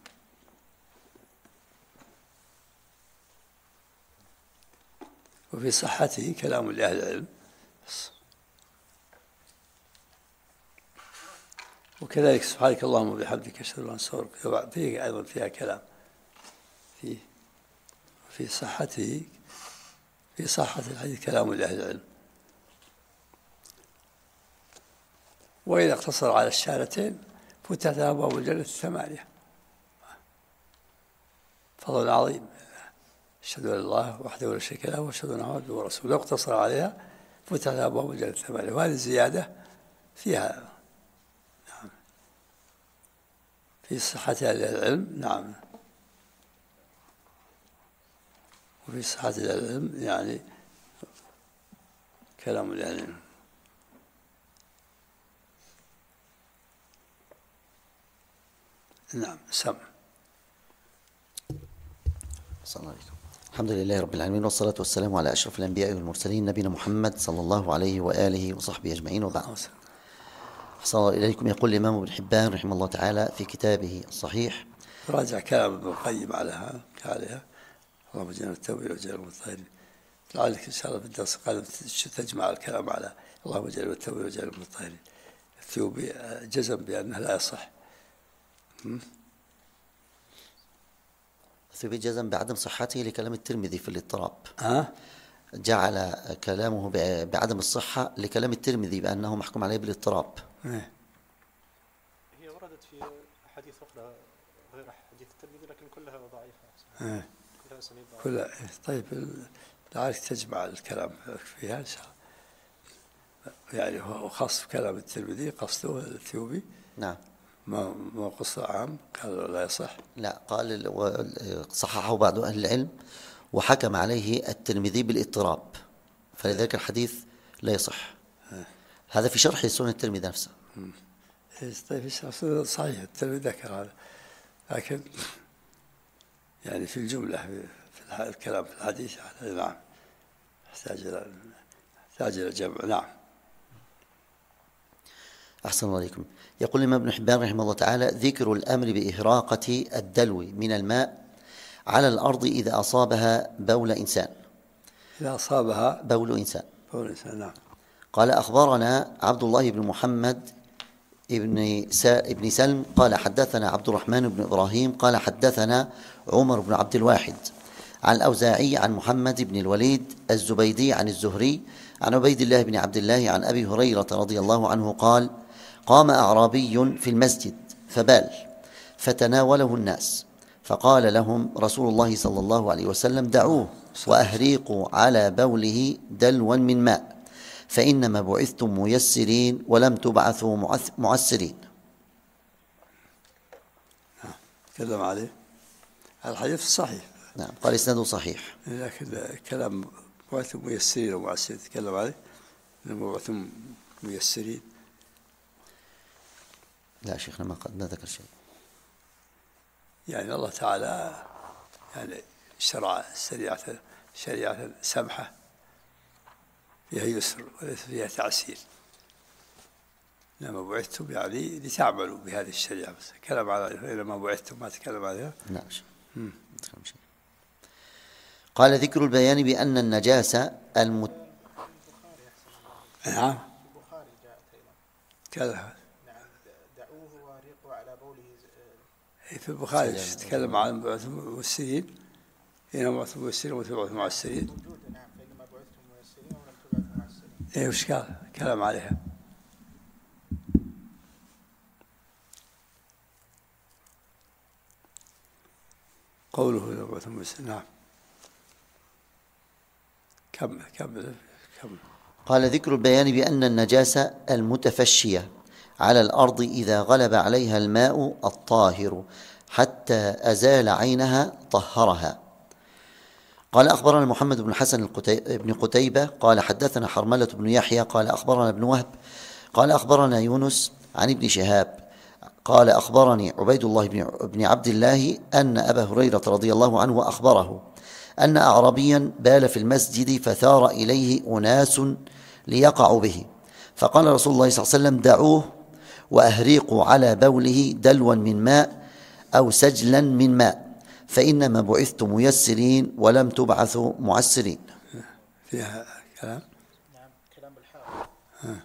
وفي صحته كلام لأهل العلم، وكذلك سبحانك اللهم وبحمدك أشهد أن لا إله إلا أنت فيه أيضا فيها كلام في صحته، في صحة الحديث كلام لأهل العلم. وإذا اقتصر على الشهادتين فتحت أبواب الجنة 8. فضل عظيم، أشهد أن الله وحده لا شريك له وأشهد أن محمدا ورسوله، لو اقتصر عليها فتحت أبواب الجنة 8. وهذه الزيادة فيها نعم في صحة أهل العلم، نعم، وفي صحة أهل العلم يعني كلام العلم. نعم سمع. صلى الله عليه وسلم. الحمد لله رب العالمين، والصلاة والسلام على أشرف الأنبياء والمرسلين نبينا محمد صلى الله عليه وآله وصحبه أجمعين، وبعد. أحسن الله إليكم. يقول الإمام ابن حبان رحمه الله تعالى في كتابه الصحيح، راجع كلام ابن القيم عليها اللهم جعلنا التوبة وجعلنا المطهرين. لعلك إن شاء الله في الدرس القادم تجمع الكلام على اللهم جعلنا التوبة وجعلنا المطهرين. الثيوبي جزم بأنه لا يصح. الثيوبي جزم بعدم صحته لكلام الترمذي في الاضطراب. جعل كلامه بعدم الصحة لكلام الترمذي بأنه محكوم عليه بالاضطراب. هي وردت في أحاديث أخرى غير حديث الترمذي لكن كلها ضعيفة. كلها سنيد ضعيفة. كلها طيب، لعلك تجمع الكلام فيها إن شاء الله. يعني هو خاص بكلام الترمذي قصده الثيوبي. نعم. ما قصة عام قال لا يصح. لا، قال صححه بعض أهل العلم وحكم عليه الترمذي بالاضطراب، فلذلك الحديث لا يصح. هذا في شرح سنن الترمذي نفسه. طيب صحيح الترمذي ذكر هذا، لكن يعني في الجملة في الكلام في الحديث نعم يحتاج إلى جمع. نعم. أحسن الله عليكم. يقول الإمام ابن حبان رحمه الله تعالى: ذكر الأمر بإهراقة الدلو من الماء على الأرض إذا أصابها بول إنسان. إذا أصابها بول إنسان. نعم. قال: أخبرنا عبد الله بن محمد ابن سلم قال حدثنا عبد الرحمن بن إبراهيم قال حدثنا عمر بن عبد الواحد عن الأوزاعي عن محمد بن الوليد الزبيدي عن الزهري عن عبيد الله بن عبد الله عن أبي هريرة رضي الله عنه قال: قام أعرابي في المسجد فبال فتناوله الناس، فقال لهم رسول الله صلى الله عليه وسلم: دعوه وأهريقوا على بوله دلوا من ماء، فإنما بعثتم ميسرين ولم تبعثوا معسرين. تكلم عليه الحديث صحيح. نعم. قال إسناده صحيح، لكن كلام بعثتم ميسرين ومعسرين تكلم عليه لما بعثتم ميسرين. لا شيخنا ما ذكر شيء. يعني الله تعالى يعني شرع شريعة سمحة فيها يسر وليس فيها تعسير. لما بعثتم يعني لتعملوا بهذه الشريعة، بس كلام على لما بعثتم ما تكلم عليها. لا شيء. قال: ذكر البيان بأن النجاسة نعم. البخاري جاءت أيضا. كذا. دعوه وأهريقوا على بوله. في البخاري تتكلم عن بعث الميسرين، إنما بعث الميسرين وتبعث المعسرين. نعم. فإنما بعثتم ميسرين ولم تبعثوا معسرين. وش قال؟ كلام عليها. قوله بعث الميسرين. نعم. كمل. قال: ذكر البيان بأن النجاسة المتفشية على الأرض إذا غلب عليها الماء الطاهر حتى أزال عينها طهرها. قال: أخبرنا محمد بن حسن بن قتيبة قال حدثنا حرملة بن يحيى قال أخبرنا ابن وهب قال أخبرنا يونس عن ابن شهاب قال أخبرني عبيد الله بن عبد الله أن أبا هريرة رضي الله عنه أخبره أن أعرابيا بال في المسجد فثار إليه أناس ليقعوا به، فقال رسول الله صلى الله عليه وسلم: دعوه وأهريقوا على بوله دلوا من ماء أو سجلا من ماء، فإنما بعثتم ميسرين ولم تبعثوا معسرين. فيها كلام؟ نعم، كلام بالحال.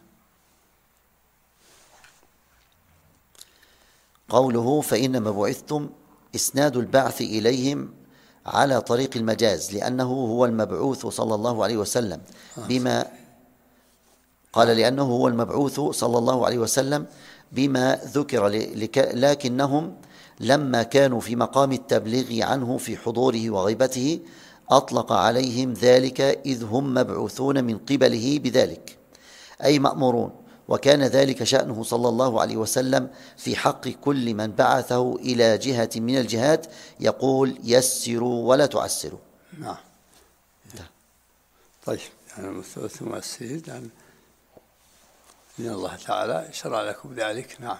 قوله فإنما بعثتم إسناد البعث إليهم على طريق المجاز، لأنه هو المبعوث صلى الله عليه وسلم بما قال لأنه هو المبعوث صلى الله عليه وسلم بما ذكر، لكنهم لما كانوا في مقام التبليغ عنه في حضوره وغيبته أطلق عليهم ذلك، إذ هم مبعوثون من قبله بذلك، أي مأمورون، وكان ذلك شأنه صلى الله عليه وسلم في حق كل من بعثه إلى جهة من الجهات، يقول: يسروا ولا تعسروا. نعم. طيب، يعني مثلث مؤسسين، يعني إن الله تعالى شرع لكم ذلك. نعم.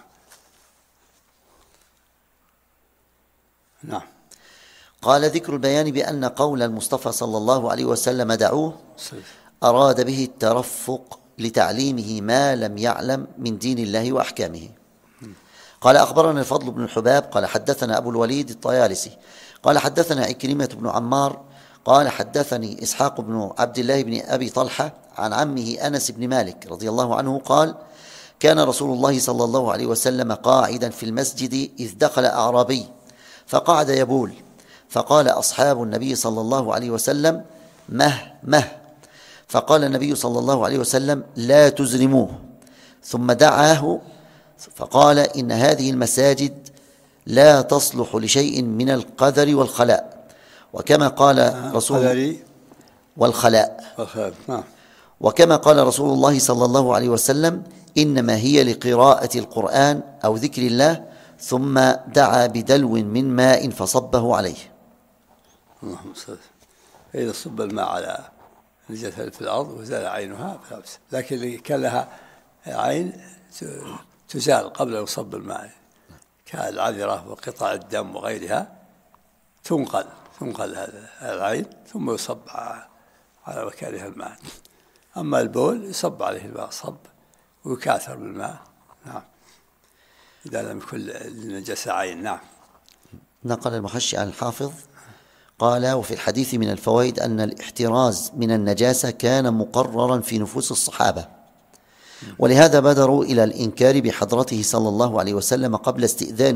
نعم. قال: ذكر البيان بأن قول المصطفى صلى الله عليه وسلم دعوه أراد به الترفق لتعليمه ما لم يعلم من دين الله وأحكامه. قال: أخبرنا الفضل بن الحباب قال حدثنا أبو الوليد الطيالسي قال حدثنا عكرمة بن عمار قال حدثني إسحاق بن عبد الله بن أبي طلحة عن عمه أنس بن مالك رضي الله عنه قال: كان رسول الله صلى الله عليه وسلم قاعدا في المسجد إذ دخل أعرابي فقعد يبول، فقال أصحاب النبي صلى الله عليه وسلم: مه مه، فقال النبي صلى الله عليه وسلم: لا تزرموه، ثم دعاه فقال: إن هذه المساجد لا تصلح لشيء من القدر والخلاء، وكما قال رسول والخلاء، وكما قال رسول الله صلى الله عليه وسلم: إنما هي لقراءة القرآن أو ذكر الله، ثم دعا بدلو من ماء فصبه عليه. اللهم صل. إذا صب الماء على الجثة في الأرض وزال عينها فلا بأس، لكن اللي كان لها عين تزال قبل أن يصب الماء، كالعذرة وقطع الدم وغيرها، تنقل هذا العين ثم يصب على مكانها الماء. أما البول يصب عليه الماء صب ويكاثر بالماء. نعم، إذا لم يكن للنجاسة عين. نعم. نقل المحشي عن الحافظ قال: وفي الحديث من الفوائد أن الاحتراز من النجاسة كان مقررا في نفوس الصحابة، ولهذا بادروا إلى الإنكار بحضرته صلى الله عليه وسلم قبل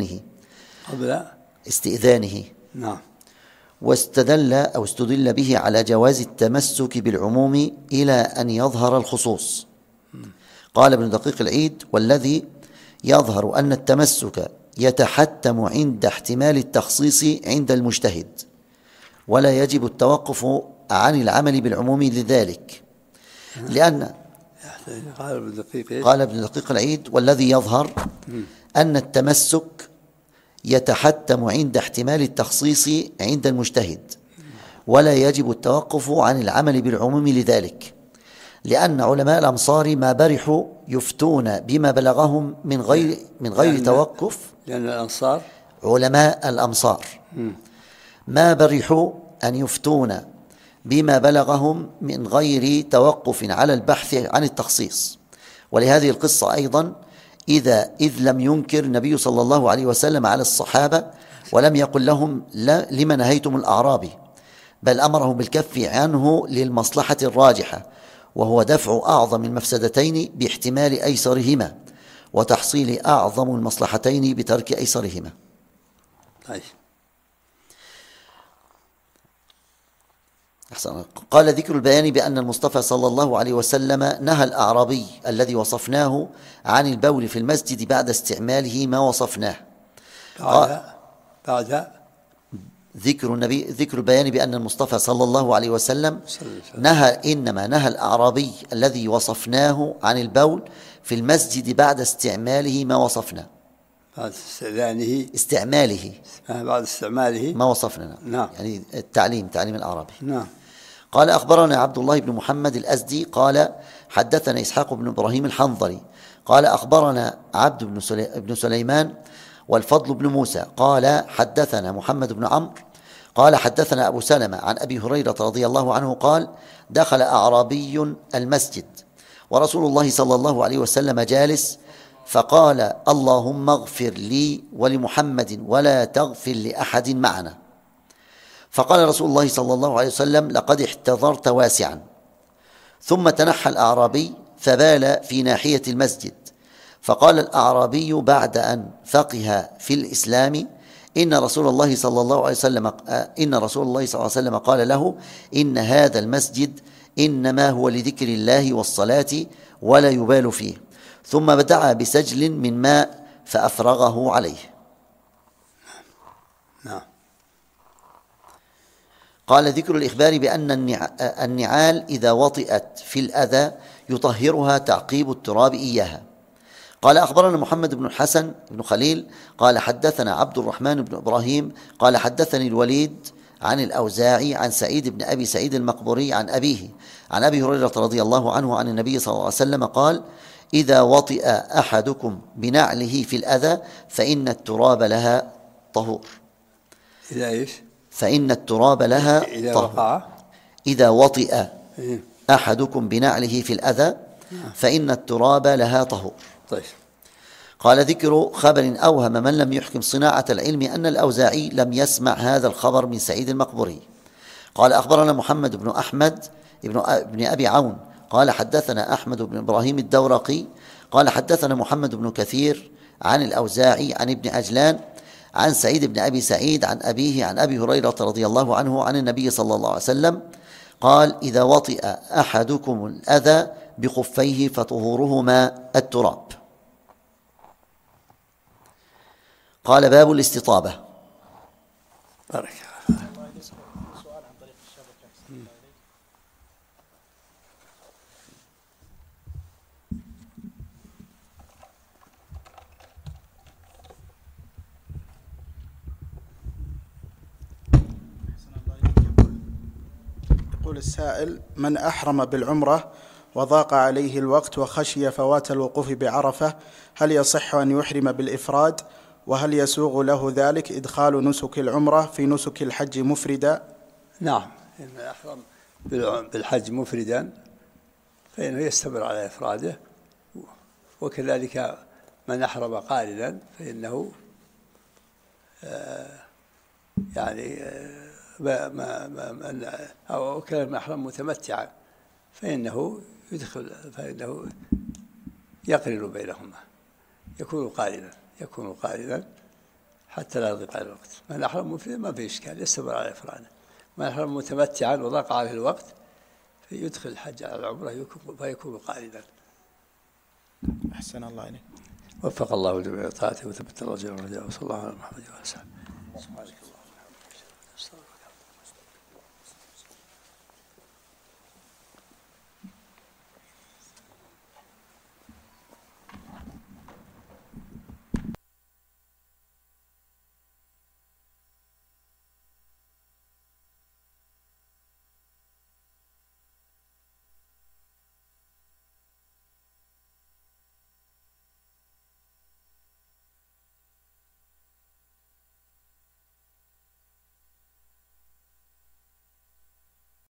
استئذانه. نعم. واستدل به على جواز التمسك بالعموم إلى أن يظهر الخصوص. قال ابن دقيق العيد: والذي يظهر أن التمسك يتحتم عند احتمال التخصيص عند المجتهد، ولا يجب التوقف عن العمل بالعموم لذلك، لأن قال ابن دقيق العيد: والذي يظهر أن التمسك يتحتم عند احتمال التخصيص عند المجتهد، ولا يجب التوقف عن العمل بالعموم لذلك، لأن علماء الأمصار ما برحوا يفتون بما بلغهم من غير توقف. لأن الأنصار علماء الأمصار ما برحوا أن يفتون بما بلغهم من غير توقف على البحث عن التخصيص. ولهذه القصة أيضا إذ لم ينكر النبي صلى الله عليه وسلم على الصحابة ولم يقل لهم لما نهيتم الأعرابي، بل أمرهم بالكف عنه للمصلحة الراجحة، وهو دفع أعظم المفسدتين باحتمال أيسرهما، وتحصيل أعظم المصلحتين بترك أيسرهما. قال: ذكر البيان بأن المصطفى صلى الله عليه وسلم نهى الأعرابي الذي وصفناه عن البول في المسجد بعد استعماله ما وصفناه. بعد ذكر البيان بأن المصطفى صلى الله عليه وسلم نهى الأعرابي الذي وصفناه عن البول في المسجد بعد استعماله ما وصفنا. بعد استعماله ما وصفنا. نعم. يعني تعليم الأعرابي. نعم. قال: أخبرنا عبد الله بن محمد الأزدي قال حدثنا إسحاق بن إبراهيم الحنظلي قال أخبرنا عبد بن سليمان والفضل بن موسى قال حدثنا محمد بن عمرو قال حدثنا أبو سلمة عن أبي هريرة رضي الله عنه قال: دخل أعرابي المسجد ورسول الله صلى الله عليه وسلم جالس، فقال: اللهم اغفر لي ولمحمد ولا تغفر لأحد معنا. فقال رسول الله صلى الله عليه وسلم: لقد احتضرت واسعا. ثم تنحى الأعرابي فبال في ناحية المسجد، فقال الأعرابي بعد أن فقه في الإسلام: إن رسول الله صلى الله عليه وسلم قال له: إن هذا المسجد إنما هو لذكر الله والصلاة ولا يبال فيه. ثم دعا بسجل من ماء فأفرغه عليه. نعم. قال: ذكر الإخبار بأن النعال إذا وطئت في الأذى يطهرها تعقيب التراب إياها. قال: أخبرنا محمد بن الحسن بن خليل قال: حدثنا عبد الرحمن بن إبراهيم قال: حدثني الوليد عن الأوزاعي عن سعيد بن أبي سعيد المقبوري عن أبيه عن أبي هريرة رضي الله عنه عن النبي صلى الله عليه وسلم قال: إذا وطئ أحدكم بنعله في الأذى فإن التراب لها طهور. إذا إيش؟ فإن التراب لها إذا طهور. وقع إذا وطئ أحدكم بنعله في الأذى فإن التراب لها طهور. طيب. قال: ذكر خبر أوهم من لم يحكم صناعة العلم أن الأوزاعي لم يسمع هذا الخبر من سعيد المقبوري. قال: أخبرنا محمد بن أحمد بن أبي عون قال: حدثنا أحمد بن إبراهيم الدورقي قال: حدثنا محمد بن كثير عن الأوزاعي عن ابن عجلان عن سعيد بن أبي سعيد عن أبيه عن أبي هريرة رضي الله عنه عن النبي صلى الله عليه وسلم قال: إذا وطئ أحدكم الأذى بخفيه فطهورهما التراب. قال: باب الاستطابة. بارك سؤال عن طريق الشبكة. يقول السائل: من أحرم بالعمرة وضاق عليه الوقت وخشي فوات الوقوف بعرفة، هل يصح أن يحرم بالإفراد؟ وهل يسوغ له ذلك إدخال نسك العمرة في نسك الحج مفردا؟ نعم. إن أحرم بالحج مفردا فإنه يستمر على إفراده، وكذلك من أحرم قارنا فإنه أو كان أحرم متمتعا فإنه يقرن بينهما، يكون قارنا حتى لا يضيق على الوقت. من أحرم مفردا ما في إشكال، يستمر على إفراده. من أحرم متمتعا وضاق عليه الوقت فيدخل الحج على العمرة فيكون قارنا. أحسن الله إليك. وفق الله جميع طاعته وثبت الرجل والرجاء، وصلى الله على محمد وعلى آله وصحبه.